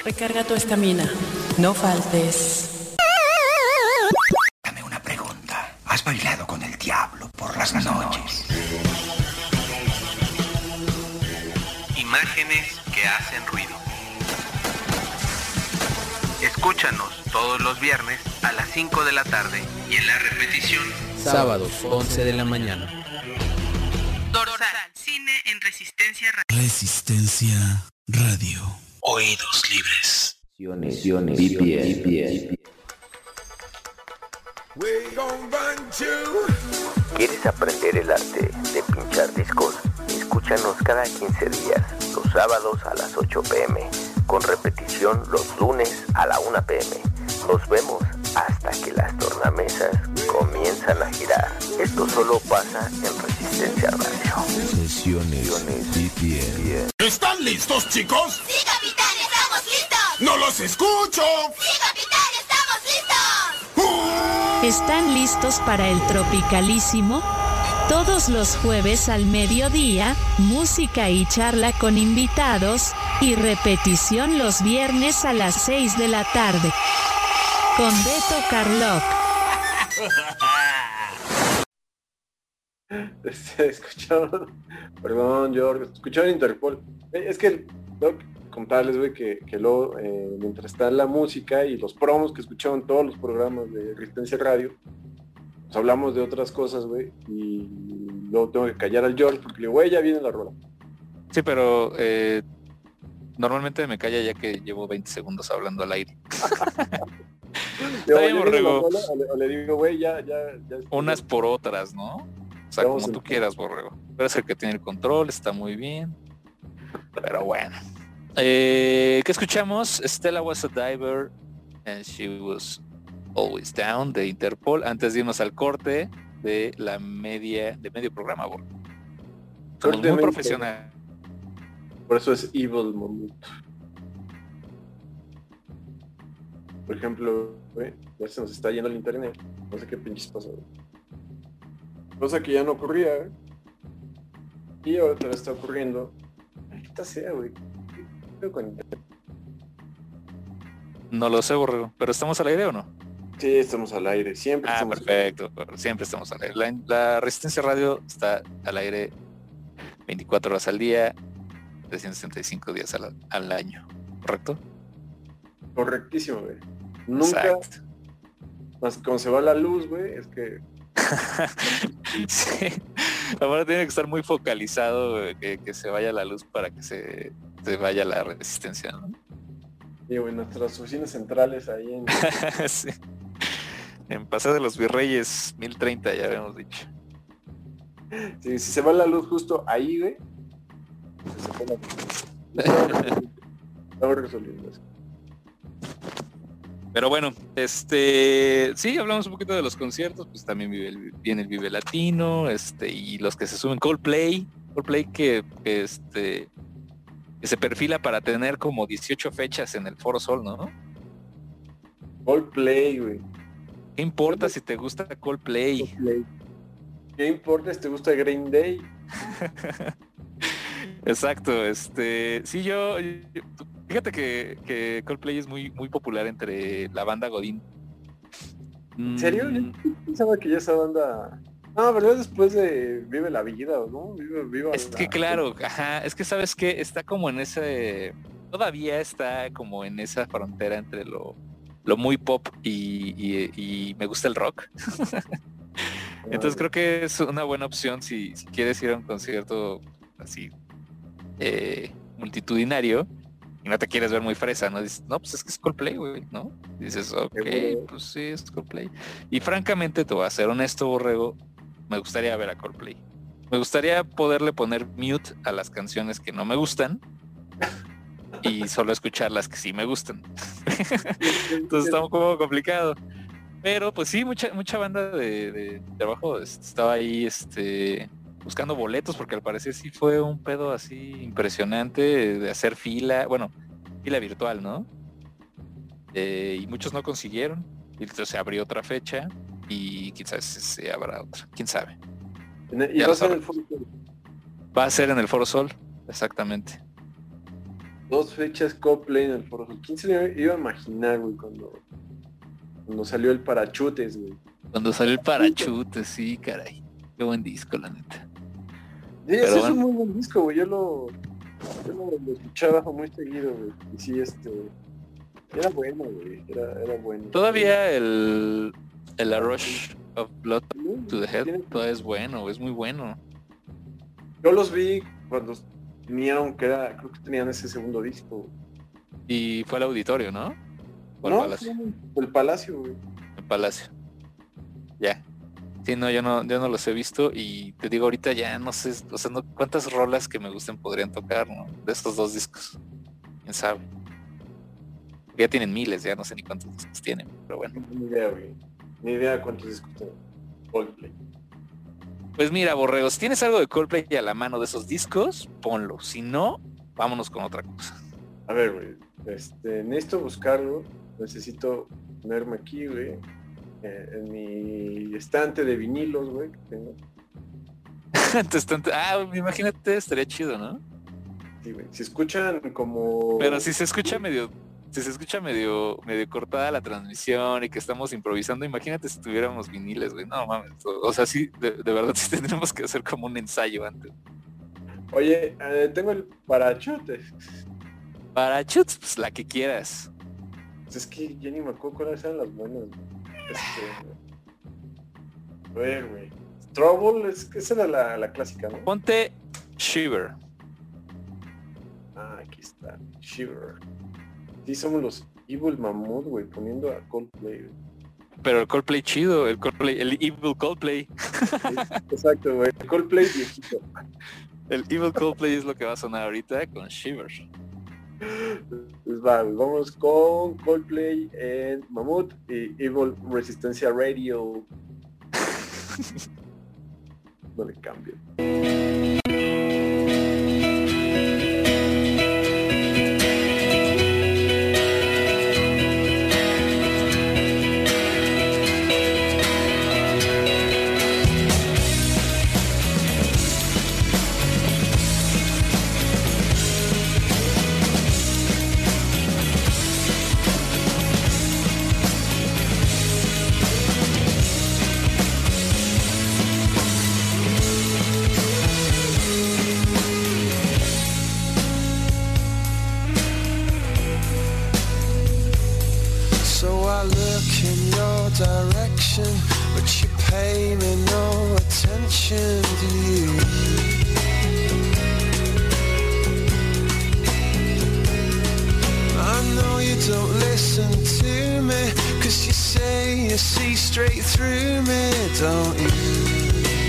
Recarga tu estamina. No faltes. Dame una pregunta. ¿Has bailado con el diablo por las noches? Imágenes que hacen ruido. Escúchanos todos los viernes a las cinco de la tarde y en la repetición sábados once de la mañana. Dorsal, cine en Resistencia Radio. Resistencia Radio. Oídos libres. Visiones, V P N. ¿Quieres aprender el arte de pinchar discos? Escúchanos cada quince días, los sábados a las ocho pm, con repetición los lunes a la una pm. Nos vemos hasta que las tornamesas comienzan a girar. Esto solo pasa en Resistencia Radio. Sesiones V P N. ¿Están listos, chicos? ¡Sí, capitán! ¡Estamos listos! ¡No los escucho! ¡Sí, capitán! ¡Estamos listos! Uh. ¿Están listos para el Tropicalísimo? Todos los jueves al mediodía, música y charla con invitados, y repetición los viernes a las seis de la tarde. Con Beto Carlock. Escucharon, perdón, George, escucharon Interpol. Es que tengo que contarles, güey, que, que luego, eh, mientras está la música y los promos que escucharon todos los programas de Resistencia Radio, pues hablamos de otras cosas, güey, y luego tengo que callar al George porque le digo, güey, ya viene la rola. Sí, pero eh, normalmente me calla ya que llevo veinte segundos hablando al aire. Está bien, Borrego. Rola, o, le, o le digo, güey, ya, ya, ya. Unas por otras, ¿no? O sea, como tú quieras, Borrego. Pero es el que tiene el control, está muy bien. Pero bueno. Eh, ¿Qué escuchamos? Stella was a diver and she was always down, de Interpol. Antes de irnos al corte de la media, de medio programa, Borrego. Somos muy profesional. Por eso es Evil Mamut. Por ejemplo, güey, ya se nos está yendo el internet. No sé qué pinches pasa, güey. Cosa que ya no ocurría, güey. Y ahora está ocurriendo. Ay, ¿qué sea, güey? ¿Qué con internet? No lo sé, Borrego. ¿Pero estamos al aire o no? Sí, estamos al aire. Siempre ah, estamos perfecto. Al aire. Siempre estamos al aire. La, la Resistencia Radio está al aire veinticuatro horas al día, trescientos sesenta y cinco días al, al año. ¿Correcto? Correctísimo, güey. Nunca, exacto. Más que cuando se va la luz, güey, es que... Sí, ahora tiene que estar muy focalizado, güey, que, que se vaya la luz para que se, se vaya la resistencia, ¿no? Sí, güey, nuestras oficinas centrales ahí en... Sí. En Paseo de los Virreyes, mil treinta, ya habíamos dicho. Sí, si se va la luz justo ahí, güey, se fue la luz. Estamos resolviendo eso. Pero bueno, este sí, hablamos un poquito de los conciertos, pues también vive el, viene el Vive Latino, este, y los que se suben, Coldplay, Coldplay que, que este que se perfila para tener como dieciocho fechas en el Foro Sol, ¿no? Coldplay, güey. ¿Qué importa si te gusta Coldplay? Coldplay. ¿Qué importa si te gusta Green Day? Exacto, este, sí, yo, yo fíjate que, que Coldplay es muy, muy popular entre la banda Godín. ¿En serio? Yo pensaba que ya esa banda... No, ¿verdad? Después de Vive la Vida, ¿no? Vive, viva es la... que claro, ajá, es que sabes que está como en ese... Todavía está como en esa frontera entre lo, lo muy pop y, y, y me gusta el rock. Entonces creo que es una buena opción si, si quieres ir a un concierto así eh, multitudinario y no te quieres ver muy fresa, ¿no? Dices, no, pues es que es Coldplay, güey, ¿no? Dices, ok, pues sí, es Coldplay. Y francamente, te voy a ser honesto, Borrego, me gustaría ver a Coldplay. Me gustaría poderle poner mute a las canciones que no me gustan y solo escuchar las que sí me gustan. Entonces está un poco complicado. Pero pues sí, mucha mucha banda de, de, de abajo estaba ahí este buscando boletos, porque al parecer sí fue un pedo así impresionante de hacer fila, bueno, fila virtual, ¿no? Eh, y muchos no consiguieron, y entonces se abrió otra fecha y quizás se abra otra, quién sabe. ¿Y va a ser en el Foro Sol? Va a ser en el Foro Sol, exactamente. Dos fechas Coldplay en el Foro Sol. ¿Quién se le iba a imaginar, güey, cuando, cuando salió el Parachutes, güey? Cuando salió el Parachutes, sí, caray. Qué buen disco, la neta. Sí, ese bueno. Es un muy buen disco, güey. Yo lo, yo lo, lo escuchaba muy seguido, güey. Y sí, este... Era bueno, güey. Era, era bueno. Todavía el... El A Rush of Blood to the Head todavía es bueno, es muy bueno. Yo los vi cuando vinieron, que era... Creo que tenían ese segundo disco. Y fue al auditorio, ¿no? ¿O no, al Palacio? Fue el Palacio, güey. El Palacio. Ya. Sí, no, yo no, yo no los he visto y te digo ahorita ya no sé, o sea, no, cuántas rolas que me gusten podrían tocar, ¿no? De estos dos discos. Quién sabe. Porque ya tienen miles, ya no sé ni cuántos discos tienen, pero bueno. Ni idea, güey. Ni idea cuántos discos tienen. Coldplay. Pues mira, Borrego, si tienes algo de Coldplay a la mano de esos discos, ponlo. Si no, vámonos con otra cosa. A ver, güey. Este, necesito buscarlo. Necesito ponerme aquí, güey. Eh, en mi estante de vinilos, güey, que tengo. Tu estante... Ah, imagínate, estaría chido, ¿no? Sí, güey. Si escuchan como... Pero si se escucha medio... Si se escucha medio medio cortada la transmisión y que estamos improvisando, imagínate si tuviéramos viniles, güey. No mames. O, o sea, sí, de, de verdad sí tendríamos que hacer como un ensayo antes. Oye, eh, tengo el Parachutes. Parachutes, pues la que quieras. Pues es que ya ni me acuerdo cuáles eran las buenas, güey. Este... A ver, güey. Trouble, es que esa era la, la clásica, ¿no? Ponte Shiver. Ah, aquí está. Shiver. Sí, somos los Evil Mammoth, güey, poniendo a Coldplay, güey. Pero el Coldplay chido, el Coldplay, el Evil Coldplay. Sí, exacto, güey. El Coldplay viejito. El Evil Coldplay es lo que va a sonar ahorita con Shiver. Pues va, güey, vamos con Coldplay en Mammoth y Evil Resistencia Radio. No le cambio. Direction, but you pay me no attention, do you? I know you don't listen to me, cause you say you see straight through me, don't you?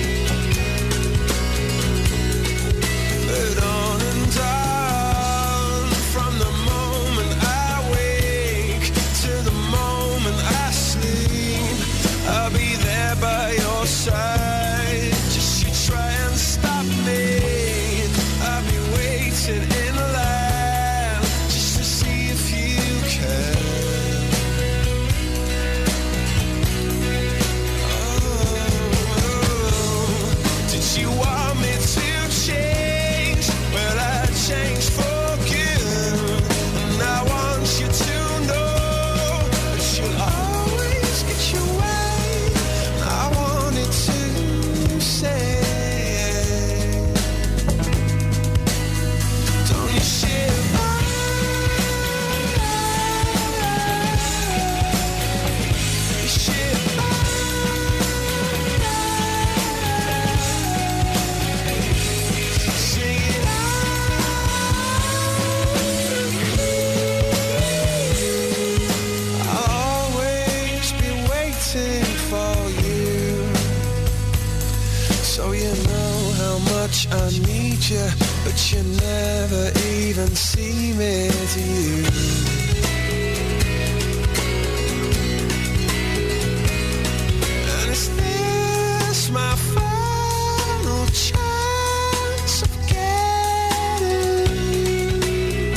But on and on, from the moment I wake to the moment I I'll be there by your side. Just you try and stop me. I'll be waiting in line just to see if you can. Oh, did you want me to change? Well, I changed for good, and I want you to know that you'll always get your way. I need you, but you never even see me, do you? And is this my final chance of getting you?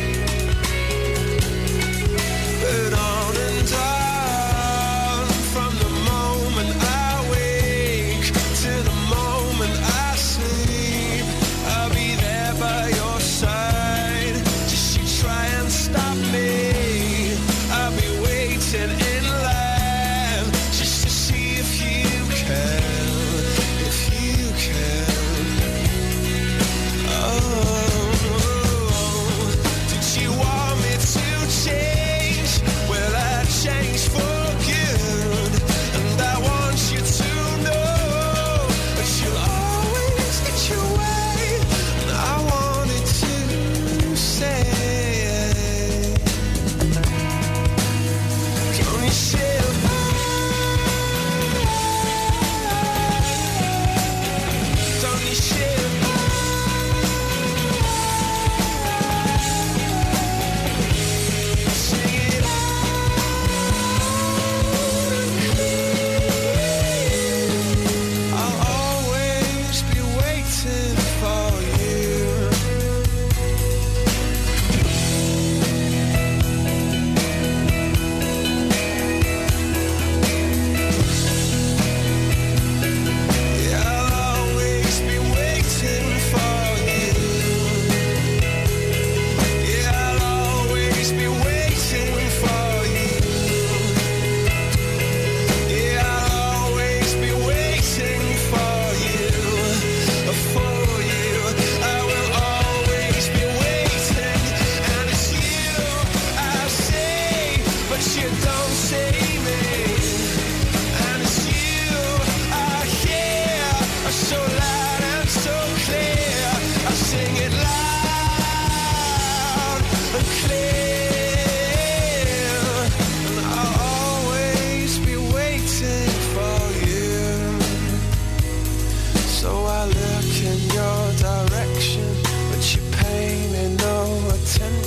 But on and on, from the moment I wake to the moment I sleep, I'll be there by your side. Just you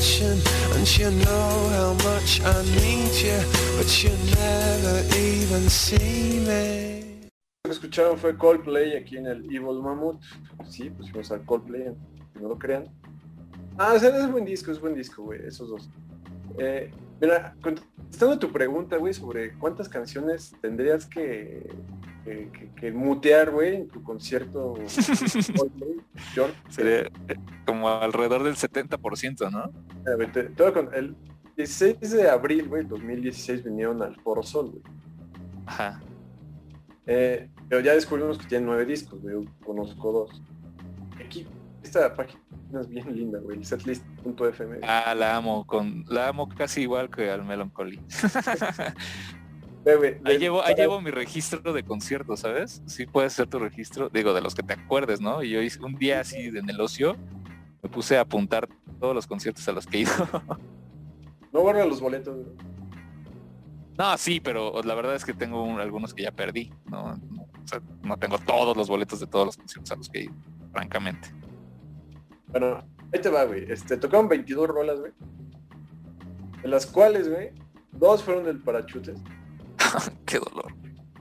attention, and you know how much I need you, but you never even see me. Lo que escucharon fue Coldplay aquí en el Evil Mammoth. Sí, pusimos a Coldplay, que no lo crean. Ah, o sea, es buen disco, es buen disco, güey, esos dos. Eh, mira, contestando a tu pregunta, güey, sobre cuántas canciones tendrías que, que, que, que mutear, güey, en tu concierto Coldplay, George. Sería como alrededor del setenta por ciento, ¿no? A ver, te, te voy a contar, el dieciséis de abril, güey, dos mil dieciséis vinieron al Foro Sol, güey. Ajá. Eh, pero ya descubrimos que tienen nueve discos, güey, yo conozco dos. Aquí, esta página es bien linda, güey, setlist punto f m. Ah, la amo, con, la amo casi igual que al Melancholy. Ve, güey, ahí de, llevo, para... ahí llevo mi registro de conciertos, ¿sabes? Sí puedes hacer tu registro, digo, de los que te acuerdes, ¿no? Y yo hice un día así en el ocio, me puse a apuntar todos los conciertos a los que he ido. No guarda los boletos, güey. No, sí, pero la verdad es que tengo un, algunos que ya perdí, ¿no? No, o sea, no tengo todos los boletos de todos los conciertos a los que he ido, francamente. Bueno, ahí te va, güey. Este, tocaron veintidós rolas, güey. De las cuales, güey, dos fueron del Parachutes. Qué dolor.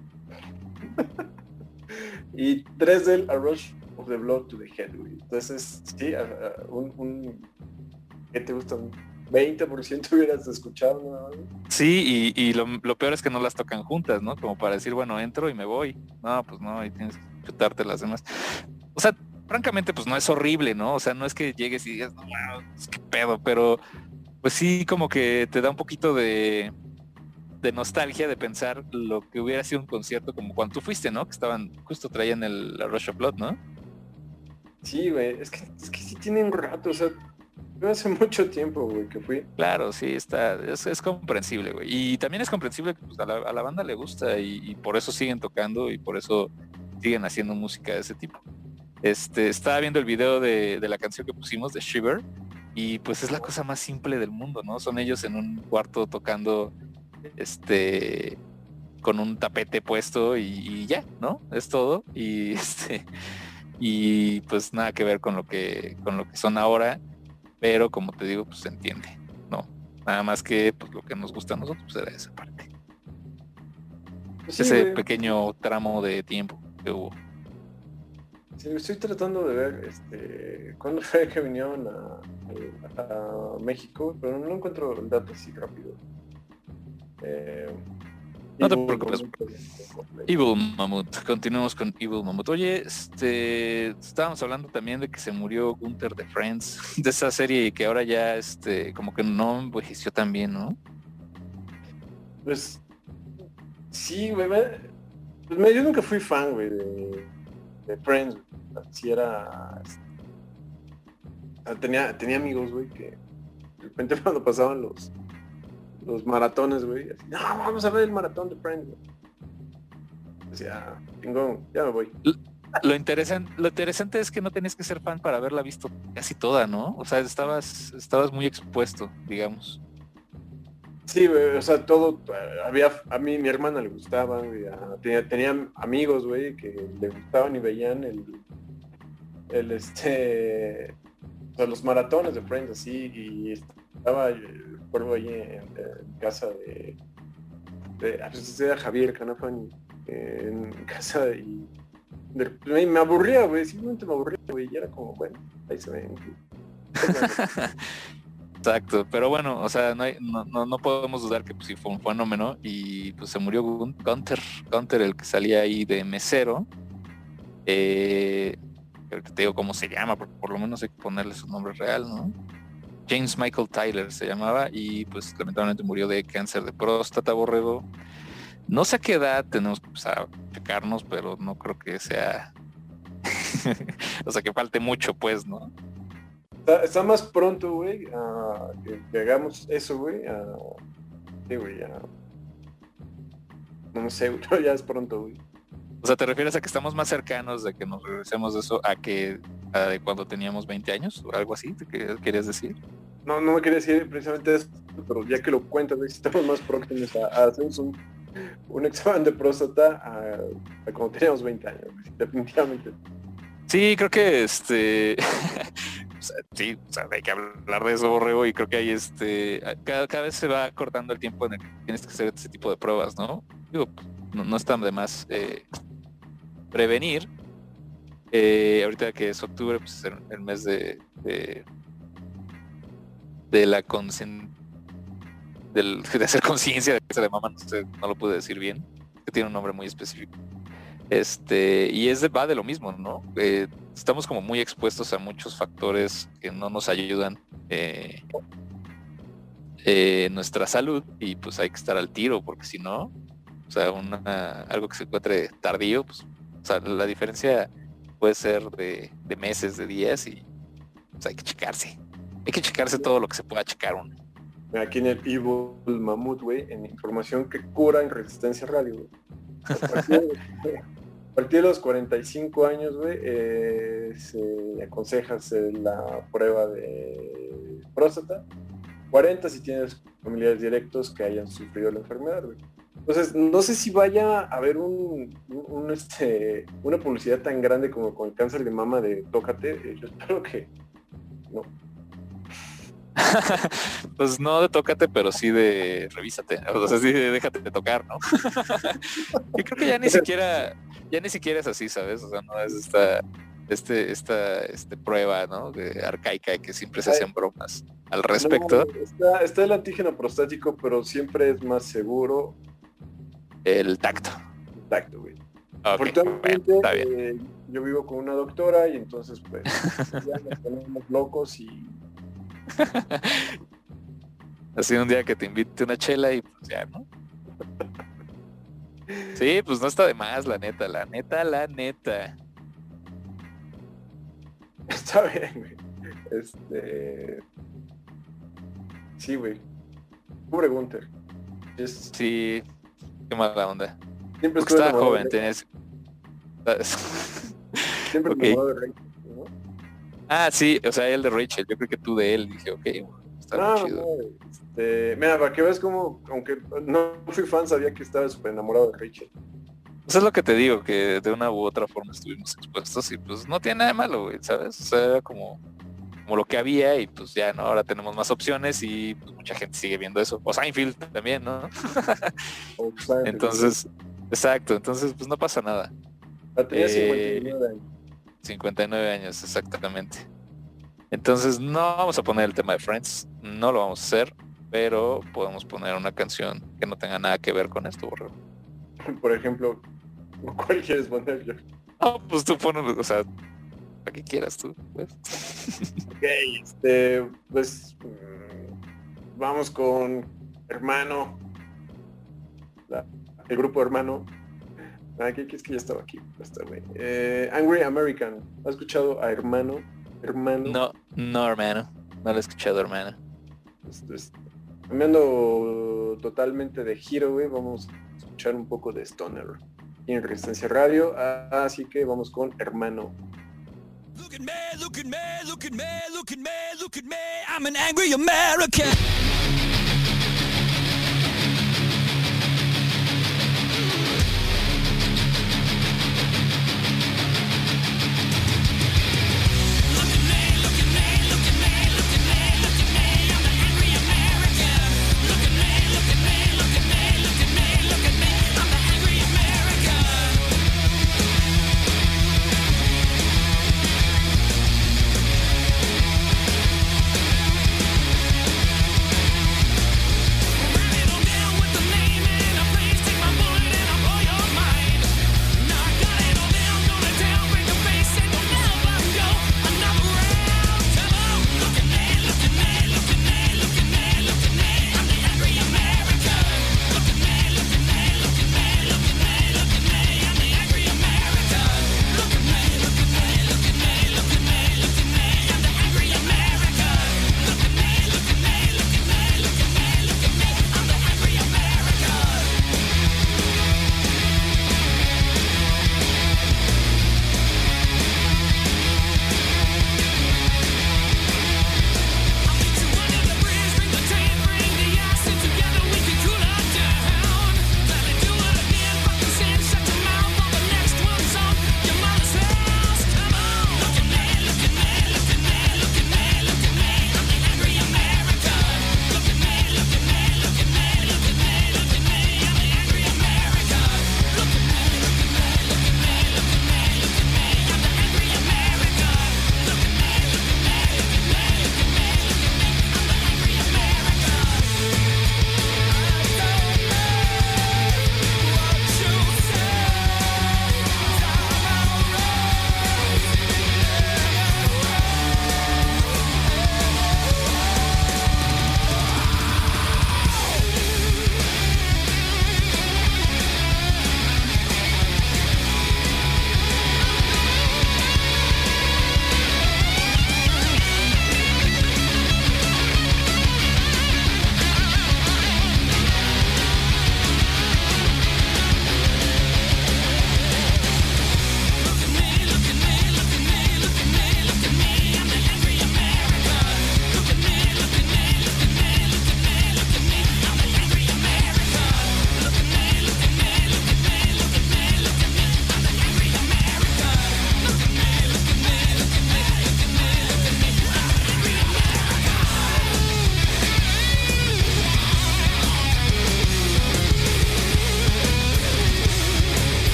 Y tres del A Rush of the Blood to the Head, güey. Entonces, sí, a, a, un, un... ¿Qué te gusta? veinte por ciento hubieras escuchado, ¿no? Sí, y, y lo, lo peor es que no las tocan juntas, ¿no? Como para decir, bueno, entro y me voy. No, pues no, ahí tienes que chutarte las demás. O sea, francamente, pues no es horrible, ¿no? O sea, no es que llegues y digas, no, wow, es que pedo, pero pues sí, como que te da un poquito de, de nostalgia de pensar lo que hubiera sido un concierto como cuando tú fuiste, ¿no? Que estaban, justo traían el la Rush of Blood, ¿no? Sí, güey, es que, es que sí tiene un rato, o sea, yo hace mucho tiempo, güey, que fui. Claro, sí, está, es, es comprensible, güey. Y también es comprensible que pues, a, la, a la banda le gusta y, y por eso siguen tocando y por eso siguen haciendo música de ese tipo. Este, estaba viendo el video de, de la canción que pusimos, de Shiver, y pues es la cosa más simple del mundo, ¿no? Son ellos en un cuarto tocando, este, con un tapete puesto y, y ya, ¿no? Es todo. Y este, y pues nada que ver con lo que, con lo que son ahora. Pero como te digo, pues se entiende, ¿no? Nada más que pues lo que nos gusta a nosotros pues, era esa parte. Sí, ese güey. Pequeño tramo de tiempo que hubo. Sí, estoy tratando de ver este cuándo fue que vinieron a, a, a México, pero no encuentro el dato así rápido. Eh, no te preocupes. Evil Mammoth, continuemos con Evil Mammoth. Oye, este, estábamos hablando también de que se murió Gunther de Friends, de esa serie que ahora ya, este, como que no envejeció tan bien, ¿no? Pues, sí, güey, pues, yo nunca fui fan, güey, de, de Friends, si era, tenía, tenía amigos, güey, que de repente cuando pasaban los los maratones, güey, así, no, vamos a ver el maratón de Friends, güey. Decía, tengo, ya me voy. Lo interesante, lo interesante es que no tenías que ser fan para haberla visto casi toda, ¿no? O sea, estabas, estabas muy expuesto, digamos. Sí, güey, o sea, todo, había, a mí, mi hermana le gustaba, güey, a, tenía, tenía amigos, güey, que le gustaban y veían el, el, este, o sea, los maratones de Friends, así, y estaba, recuerdo ahí en, en casa de, de, a veces era Javier Canafani, en casa y de, me, me aburría, güey, simplemente me aburría, güey, y era como, bueno, ahí se ven. Exacto, pero bueno, o sea, no, hay, no, no, no podemos dudar que pues, sí fue un fenómeno y pues se murió Gunther, Gunther, el que salía ahí de mesero. Eh, creo que te digo cómo se llama, por, por lo menos hay que ponerle su nombre real, ¿no? James Michael Tyler se llamaba y pues lamentablemente murió de cáncer de próstata, Borrego. No sé a qué edad tenemos que pues, a checarnos, pero no creo que sea o sea que falte mucho, pues, ¿no? Está, está más pronto, güey, uh, que, que hagamos eso, güey. Uh, sí, güey, ya. No sé, güey, ya es pronto, güey. O sea, ¿te refieres a que estamos más cercanos de que nos regresemos de eso a que a de cuando teníamos veinte años o algo así? ¿Te querías decir? No, no me quería decir precisamente eso, pero ya que lo cuentas, güey, estamos más próximos a, a hacer un, un examen de próstata a, a cuando teníamos veinte años, güey, definitivamente. Sí, creo que este o sea, sí, o sea, hay que hablar de eso, Borrego, y creo que hay este, cada, cada vez se va cortando el tiempo en el que tienes que hacer ese tipo de pruebas, ¿no? Digo, no, no está de más eh, prevenir. Eh, ahorita que es octubre, pues es el, el mes de, de, de la consciencia, de hacer conciencia de que se le mama, no sé, no lo pude decir bien, que tiene un nombre muy específico. Este, y es de, va de lo mismo, ¿no? Eh, estamos como muy expuestos a muchos factores que no nos ayudan eh, eh, nuestra salud, y pues hay que estar al tiro, porque si no, o sea, una, algo que se encuentre tardío, pues, o sea, la diferencia puede ser de, de meses, de días, y pues hay que checarse. Hay que checarse todo lo que se pueda checar uno. Aquí en el Evil Mamut, güey, en información que cura en Resistencia Radio, güey. A partir de, a partir de los cuarenta y cinco años, güey, eh, se aconseja hacer la prueba de próstata. cuarenta si tienes familiares directos que hayan sufrido la enfermedad, güey. Entonces, no sé si vaya a haber un, un, un este, una publicidad tan grande como con el cáncer de mama de Tócate. Eh, yo espero que no. Pues no de tócate, pero sí de revísate, o sea, sí de déjate de tocar, ¿no? Yo creo que ya ni siquiera, ya ni siquiera es así, ¿sabes? O sea, no es esta, este, esta, este prueba, ¿no? De arcaica, que siempre se hacen bromas al respecto. No, está, está el antígeno prostático, pero siempre es más seguro el tacto. El tacto, güey. Okay, Afortunadamente, bueno, está bien. Eh, yo vivo con una doctora y entonces, pues, ya nos ponemos locos y así un día que te invite una chela y pues ya, ¿no? Sí, pues no está de más, la neta, la neta, la neta. Está bien, güey. Este... Sí, güey. Pobre Gunther. Es... Sí, qué mala onda. Siempre Porque estaba joven, tenías... Siempre okay. enamorado de Rachel, ¿no? Ah, sí, o sea, el de Rachel, yo creo que tú de él, dije, ok, está no, muy chido. No, este, mira, para que veas como, aunque no fui fan, sabía que estaba súper enamorado de Rachel. Pues es lo que te digo, que de una u otra forma estuvimos expuestos y pues no tiene nada de malo, güey, ¿sabes? O sea, era como, como lo que había y pues ya, ¿no? Ahora tenemos más opciones y pues mucha gente sigue viendo eso. O Seinfeld también, ¿no? O Seinfeld. Entonces, exacto, entonces pues no pasa nada. Tenía Eh, cincuenta y nueve años. cincuenta y nueve años, exactamente. Entonces no vamos a poner el tema de Friends, no lo vamos a hacer, pero podemos poner una canción que no tenga nada que ver con esto, Borrego. Por ejemplo, ¿cuál quieres poner yo? No, pues tú pones, o sea, la que quieras tú, pues. Ok, este, pues mmm, vamos con Hermano, la, el grupo Hermano. Ah, ¿qué, qué es que ya estaba aquí? Está, güey. Eh, Angry American. ¿Has escuchado a Hermano? Hermano. No, no, hermano. No lo he escuchado, hermano. Esto es, cambiando totalmente de giro, güey, vamos a escuchar un poco de Stoner y en Resistencia Radio, así que vamos con Hermano. Look at me, look at me, look at me, look at me, look at me. I'm an angry American.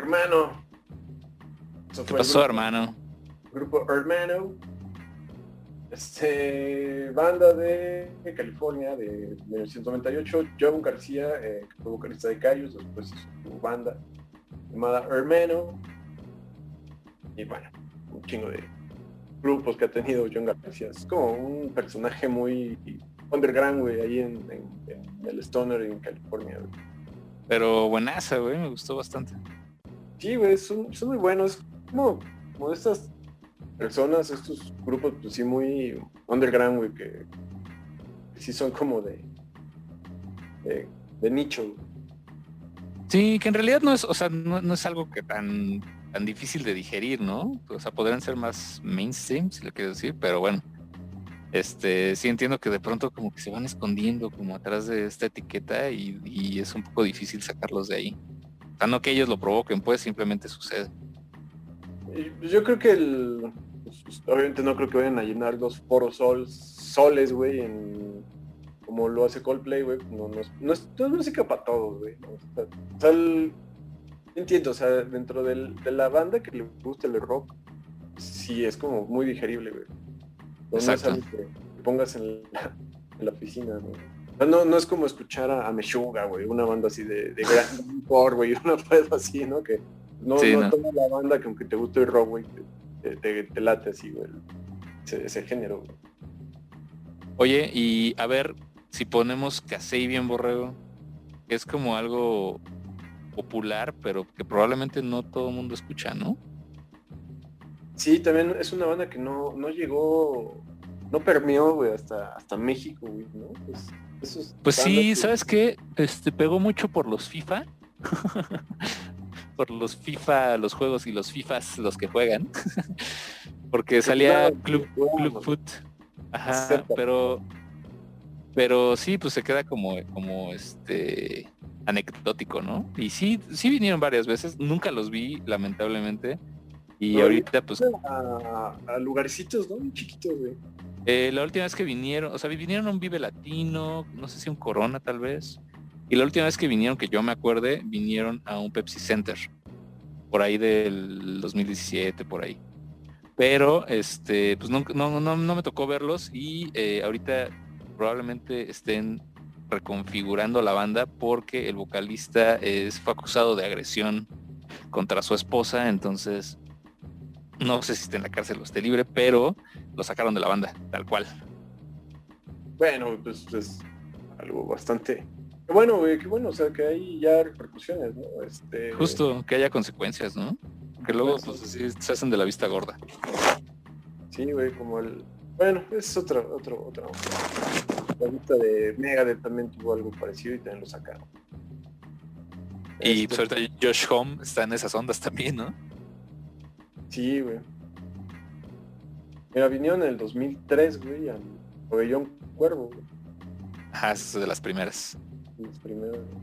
Hermano. Eso ¿Qué fue pasó, el grupo, hermano? Grupo Hermano. Este, banda de California de mil novecientos noventa y ocho. John García, eh, que fue vocalista de Cayus, después hizo su banda llamada Hermano. Y bueno, un chingo de grupos que ha tenido John García. Es como un personaje muy underground, güey, ahí en, en, en el Stoner en California, güey. Pero buenaza, güey, me gustó bastante. Sí, güey, son, son muy buenos. Como, como estas personas, estos grupos, pues sí, muy underground, güey, que, que sí son como de, de, de nicho, güey. Sí, que en realidad no es, o sea, no, no es algo que tan, tan difícil de digerir, ¿no? O sea, podrían ser más mainstream, si lo quiero decir, pero bueno. Este, sí entiendo que de pronto como que se van escondiendo como atrás de esta etiqueta y, y es un poco difícil sacarlos de ahí. O sea, no que ellos lo provoquen, pues simplemente sucede. Yo creo que el, pues, obviamente no creo que vayan a llenar dos foros sol, soles, güey, en como lo hace Coldplay, güey. No, no, es, no, es, no es música para todos, güey. ¿No? O sea, el, entiendo, o sea, dentro del, de la banda que le gusta el rock, sí es como muy digerible, güey. No es algo que, que pongas en la, en la oficina, ¿no? No, no es como escuchar a, a Meshuggah, güey, una banda así de, de gran core, güey, una pedo así, ¿no? Que no, sí, no, no toda la banda que aunque te guste el rock, güey, te, te, te late así, güey, ese, ese género, güey. Oye, y a ver, si ponemos Kasabian, Borrego, que es como algo popular, pero que probablemente no todo el mundo escucha, ¿no? Sí, también es una banda que no, no llegó, no permeó, güey, hasta, hasta México, güey, ¿no? Pues, esos pues sí, que... ¿sabes qué? Este, pegó mucho por los FIFA. Por los FIFA, los juegos y los FIFAs, los que juegan. Porque salía Club, Club Foot. Ajá, pero... Pero sí, pues se queda como, como este anecdótico, ¿no? Y sí, sí vinieron varias veces, nunca los vi, lamentablemente. Y pero ahorita pues a, a lugarcitos, ¿no? Muy chiquitos, güey. Eh, la última vez que vinieron, o sea, vinieron a un Vive Latino, no sé si un Corona tal vez. Y la última vez que vinieron, que yo me acuerde, vinieron a un Pepsi Center. Por ahí del dos mil diecisiete, por ahí. Pero, este, pues no, no, no, no me tocó verlos y eh, ahorita probablemente estén reconfigurando la banda porque el vocalista es, fue acusado de agresión contra su esposa, entonces no sé si está en la cárcel o esté libre, pero lo sacaron de la banda, tal cual. Bueno, pues es algo bastante... Qué bueno, güey, qué bueno, o sea, que hay ya repercusiones, ¿no? Este... Justo, que haya consecuencias, ¿no? Que luego pues así se hacen de la vista gorda. Sí, güey, como el... Bueno, es otro, otro, otro. La lista de Megadeth también tuvo algo parecido y también lo sacaron. Y este... pues ahorita Josh Homme está en esas ondas también, ¿no? Sí, güey. Mira, vinieron en el dos mil tres, güey, al Pabellón Cuervo, güey. Ajá, es de las primeras. Las primeras, güey.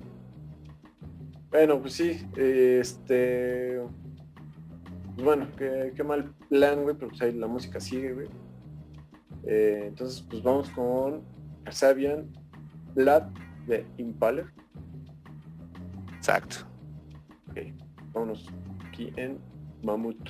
Bueno, pues sí, este... Pues bueno, qué, qué mal plan, güey, pero pues ahí la música sigue, güey. Eh, entonces, pues vamos con Kasabian, Blood de Impaler. Exacto. Ok, vámonos aquí en Mamut.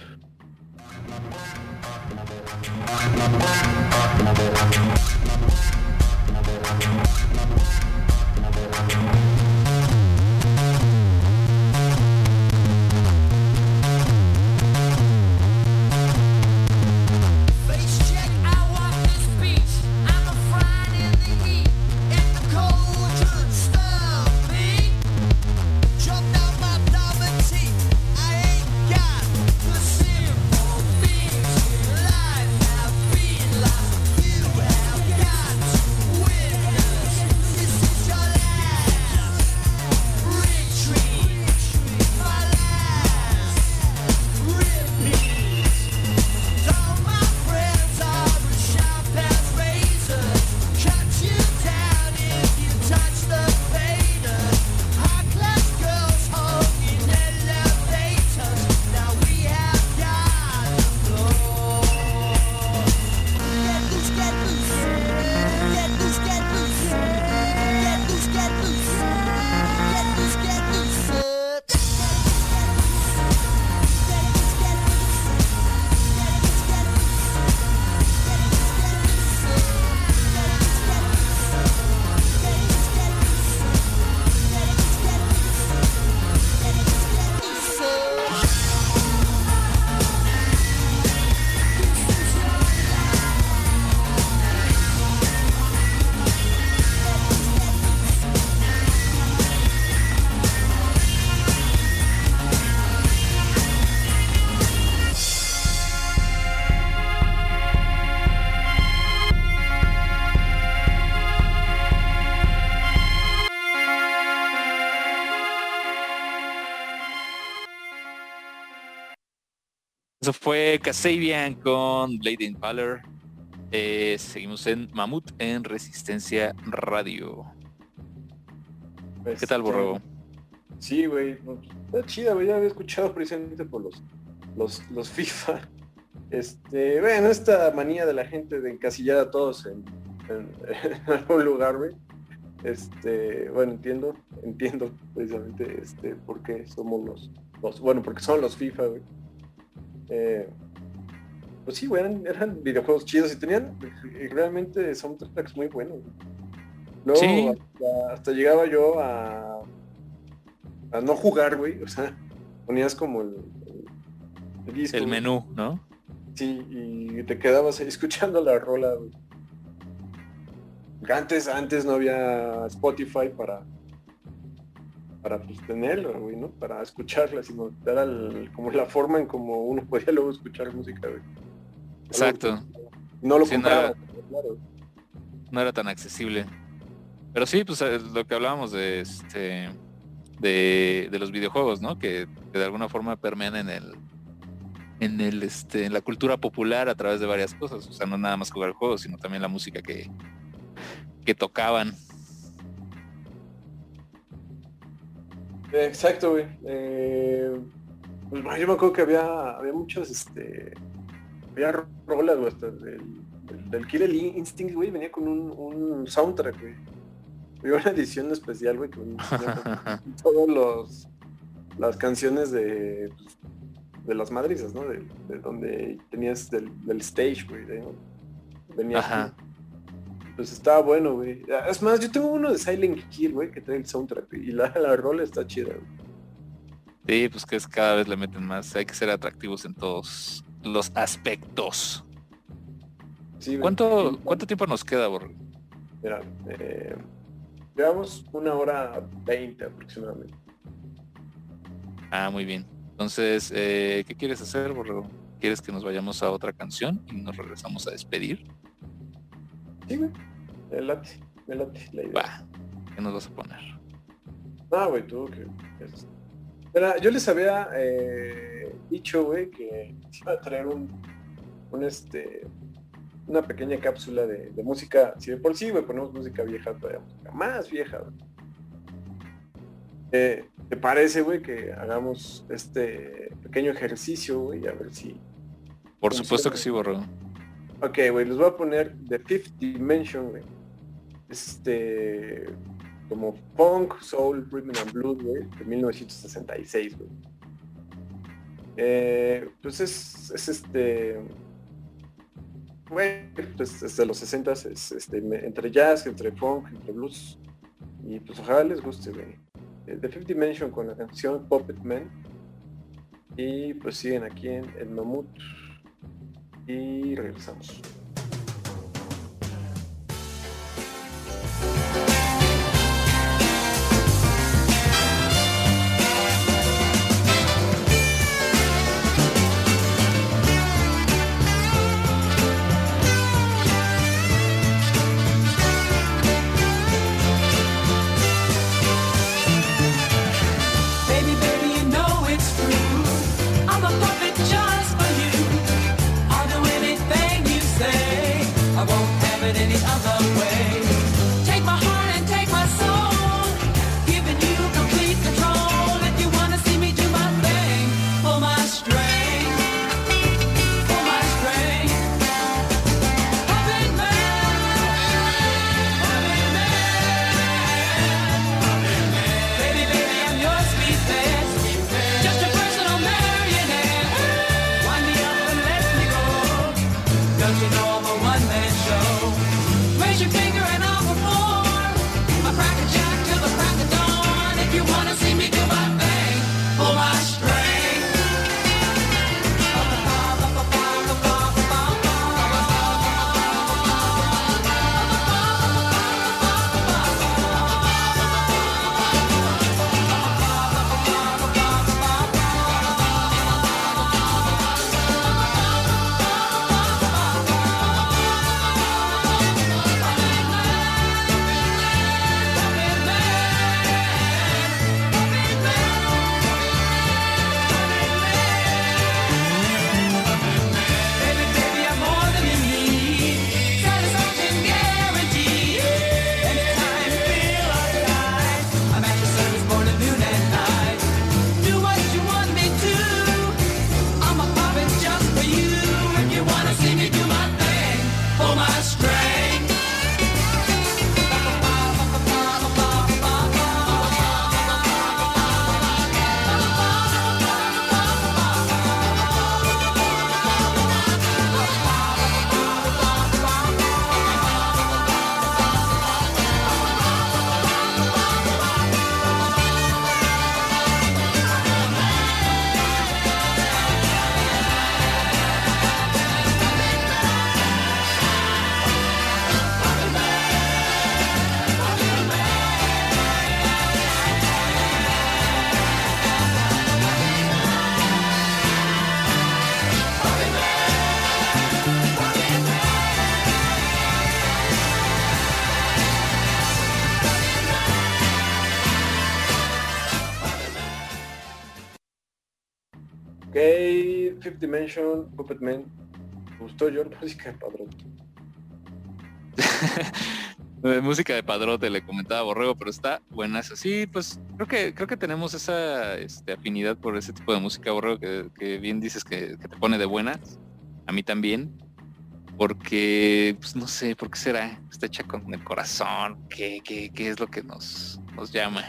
Life have been like you have got witness. Eso fue Kasabian con Blade Impaler. Eh, seguimos en Mamut en Resistencia Radio. Pues, ¿Qué tal, Borrego? Sí, güey. Está chida, güey. Ya había escuchado precisamente por los, los, los FIFA. Este, bueno, esta manía de la gente de encasillar a todos en, en, en algún lugar, güey. Este, bueno, entiendo, entiendo precisamente este por qué somos los, los bueno, porque son los FIFA, güey. Eh, pues sí, güey, eran, eran videojuegos chidos y tenían y realmente soundtracks muy buenos. Luego Sí. hasta, hasta llegaba yo a, a no jugar, güey, o sea, ponías como el, el, el disco, El güey. menú, ¿no? Sí, y te quedabas ahí escuchando la rola, güey. Antes, antes no había Spotify para para pues, tenerlo, güey, ¿no? Para escucharla, sino era el- como la forma en como uno podía luego escuchar música, güey. Exacto. No lo Sí, no compraba, era- claro. No era tan accesible. Pero sí, pues eh, lo que hablábamos de este de, de los videojuegos, ¿no? Que, que de alguna forma permean en el en el este en la cultura popular a través de varias cosas. O sea, no nada más jugar juegos, sino también la música que, que tocaban. Exacto, güey. Eh, pues, bueno, yo me acuerdo que había, había muchos, este, había rolas, güey, hasta del, del, del Killer Instinct, güey, venía con un, un soundtrack, güey. Había una edición especial, güey, que venía con todos los las canciones de, pues, de las madrizas, ¿no? De, de donde tenías del, del stage, güey, de, ¿no? Venía Ajá. pues estaba bueno, güey. Es más, yo tengo uno de Silent Hill, güey, que trae el soundtrack, güey, y la, la rola está chida, güey. Sí, pues que es cada vez le meten más. Hay que ser atractivos en todos los aspectos. Sí, güey. ¿Cuánto, Sí, ¿Cuánto tiempo nos queda, Borre? Mira, eh, llevamos una hora veinte aproximadamente. Ah, muy bien. Entonces, eh, ¿qué quieres hacer, Borrego? ¿Quieres que nos vayamos a otra canción y nos regresamos a despedir? Sí, güey. Me late, me late la idea. Va. ¿Qué nos vas a poner? Ah, güey, tú que... es- Mira, yo les había eh, dicho, güey, que se iba a traer un, un este, una pequeña cápsula de, de música. Si de por sí, güey, ponemos música vieja, todavía música más vieja, güey. Eh, ¿Te parece, güey, que hagamos este pequeño ejercicio, güey? A ver si... Por funciona. supuesto que sí, Borrego. Ok, güey, les voy a poner The Fifth Dimension, güey. Este... como funk, soul, rhythm and blues, güey, de mil novecientos sesenta y seis, güey. Eh, pues es, es este... Güey, pues es de los sesentas, es este, me- entre jazz, entre funk, entre blues. Y pues ojalá les guste, güey. Eh, The Fifth Dimension con la canción Puppet Man. Y pues siguen aquí en el Mamut. Y regresamos. Baby, baby, you know it's true. I'm a puppet just for you. I'll do anything you say. Ok, Fifth Dimension, Puppet Man. ¿Te gustó, George? Música de Padrote. Música de Padrote, le comentaba Borrego, pero está buena. Sí, pues creo que creo que tenemos esa este, afinidad por ese tipo de música, Borrego, que, que bien dices que, que te pone de buenas. A mí también. Porque, pues no sé, ¿por qué será? Está hecha con el corazón. ¿Qué, qué, qué es lo que nos, nos llama?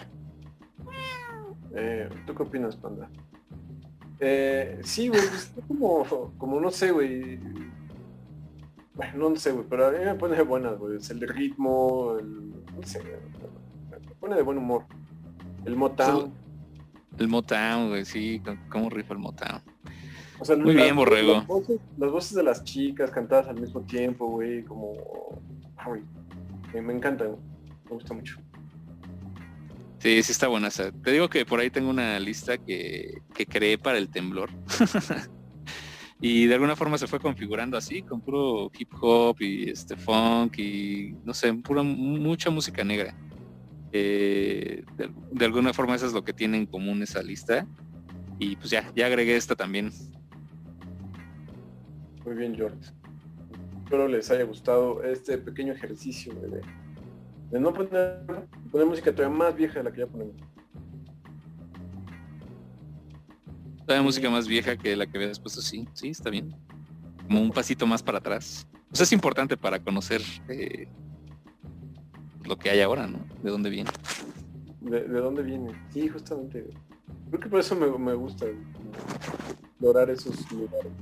Eh, ¿Tú qué opinas, Panda? Eh, sí, güey, pues, como, como no sé, güey. Bueno, no sé, güey, pero a mí me pone de buenas, güey. Es el ritmo, el... no sé, me pone de buen humor. El Motown. El Motown, güey, sí, cómo rifa el Motown. O sea, muy las, bien, Borrego. Las voces, las voces de las chicas cantadas al mismo tiempo, güey, como... Ay, me, me encanta, güey. Me gusta mucho. Sí, sí está buena. O sea, te digo que por ahí tengo una lista que, que creé para el temblor. Y de alguna forma se fue configurando así, con puro hip hop y este funk y no sé, pura mucha música negra. Eh, de, de alguna forma eso es lo que tiene en común esa lista. Y pues ya, ya agregué esta también. Muy bien, George. Espero les haya gustado este pequeño ejercicio de, de no poner, poner música todavía más vieja de la que ya ponemos. Todavía música más vieja que la que había puesto, sí, sí, está bien. Como un pasito más para atrás. Pues es importante para conocer eh, lo que hay ahora, ¿no? De dónde viene. De, de dónde viene. Sí, justamente. Creo que por eso me, me gusta explorar esos lugares.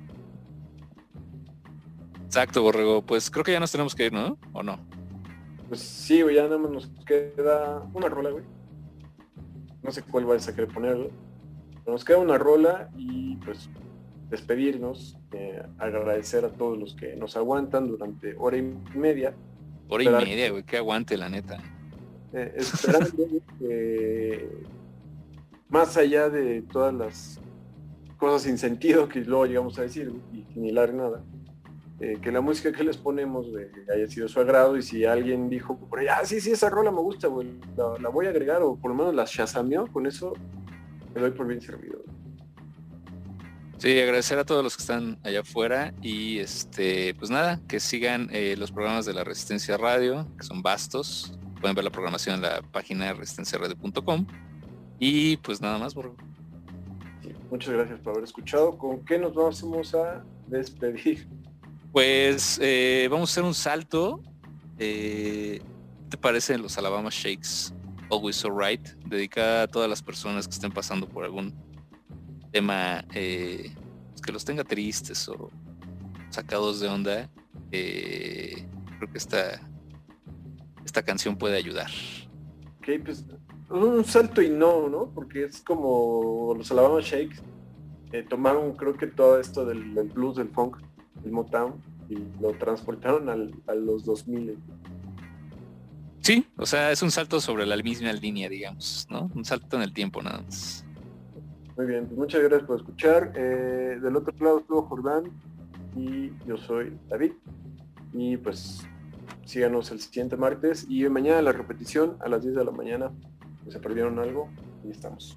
Exacto, Borrego. Pues creo que ya nos tenemos que ir, ¿no? ¿O no? Pues sí, güey, ya nada más nos queda una rola, güey. No sé cuál vais a querer ponerlo. Pero nos queda una rola y pues despedirnos, eh, agradecer a todos los que nos aguantan durante hora y media. Hora Esperar, y media, güey, que aguante, la neta. Eh, esperando que más allá de todas las cosas sin sentido que luego llegamos a decir y sin hilar nada, eh, que la música que les ponemos eh, haya sido su agrado, y si alguien dijo por ahí, ah, sí, sí, esa rola me gusta, güey, la, la voy a agregar, o por lo menos la shazameó, con eso me doy por bien servido. Sí, agradecer a todos los que están allá afuera y este, pues nada, que sigan eh, los programas de la Resistencia Radio, que son vastos. Pueden ver la programación en la página resistencia radio punto com. Y pues nada más, Borrego. Sí, muchas gracias por haber escuchado. ¿Con qué nos vamos a despedir? Pues eh, vamos a hacer un salto. Eh, ¿Qué te parecen los Alabama Shakes? Always Alright, dedicada a todas las personas que estén pasando por algún tema eh, que los tenga tristes o sacados de onda. Eh, creo que esta esta canción puede ayudar. Ok, pues un salto y no, ¿no? Porque es como los Alabama Shakes eh, tomaron, creo que todo esto del, del blues, del funk, del Motown, y lo transportaron al, a los dos mil. Sí, o sea, es un salto sobre la misma línea, digamos, ¿no? Un salto en el tiempo nada más. Muy bien, pues muchas gracias por escuchar. Eh, del otro lado estuvo Jordán y yo soy David. Y pues síganos el siguiente martes y mañana la repetición a las diez de la mañana. Si se perdieron algo, ahí estamos.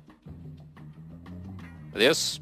Adiós.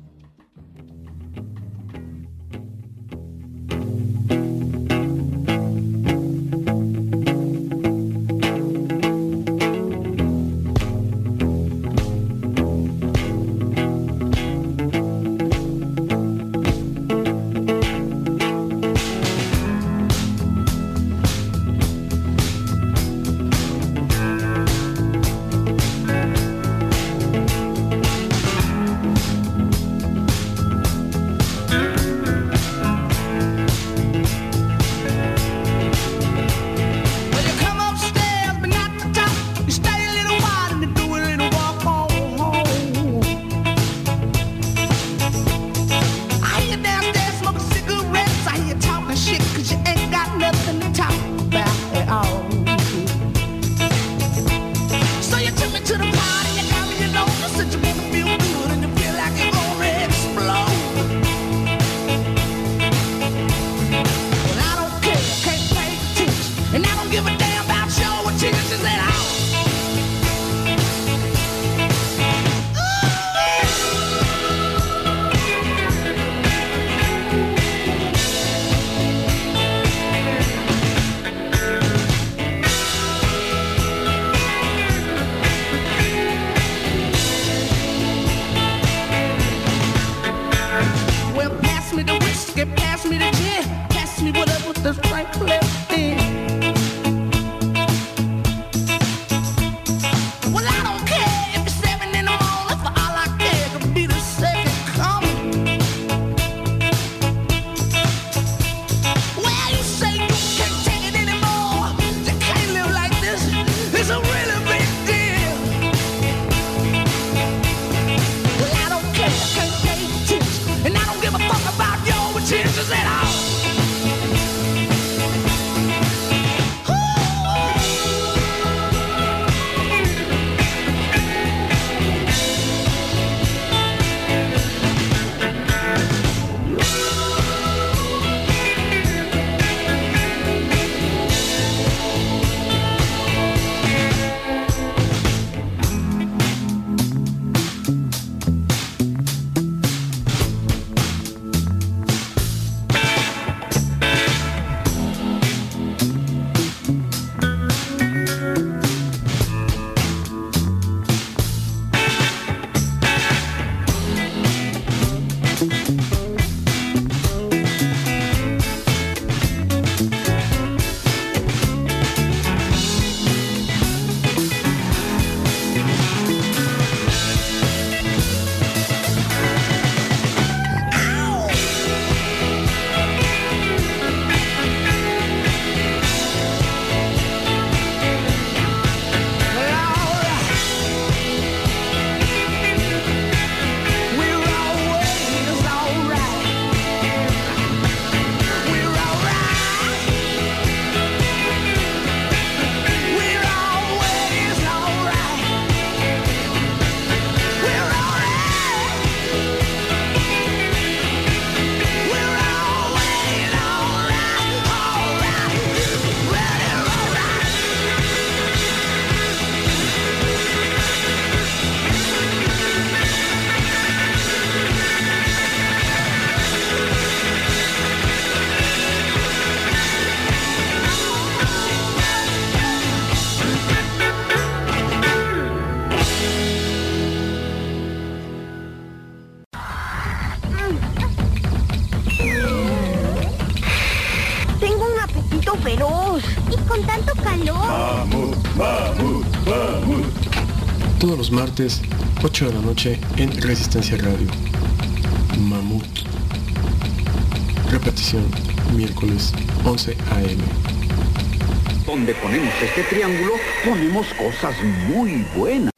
Todos los martes, ocho de la noche en Resistencia Radio. Mamut. Repetición, miércoles, once a eme. Donde ponemos este triángulo, ponemos cosas muy buenas.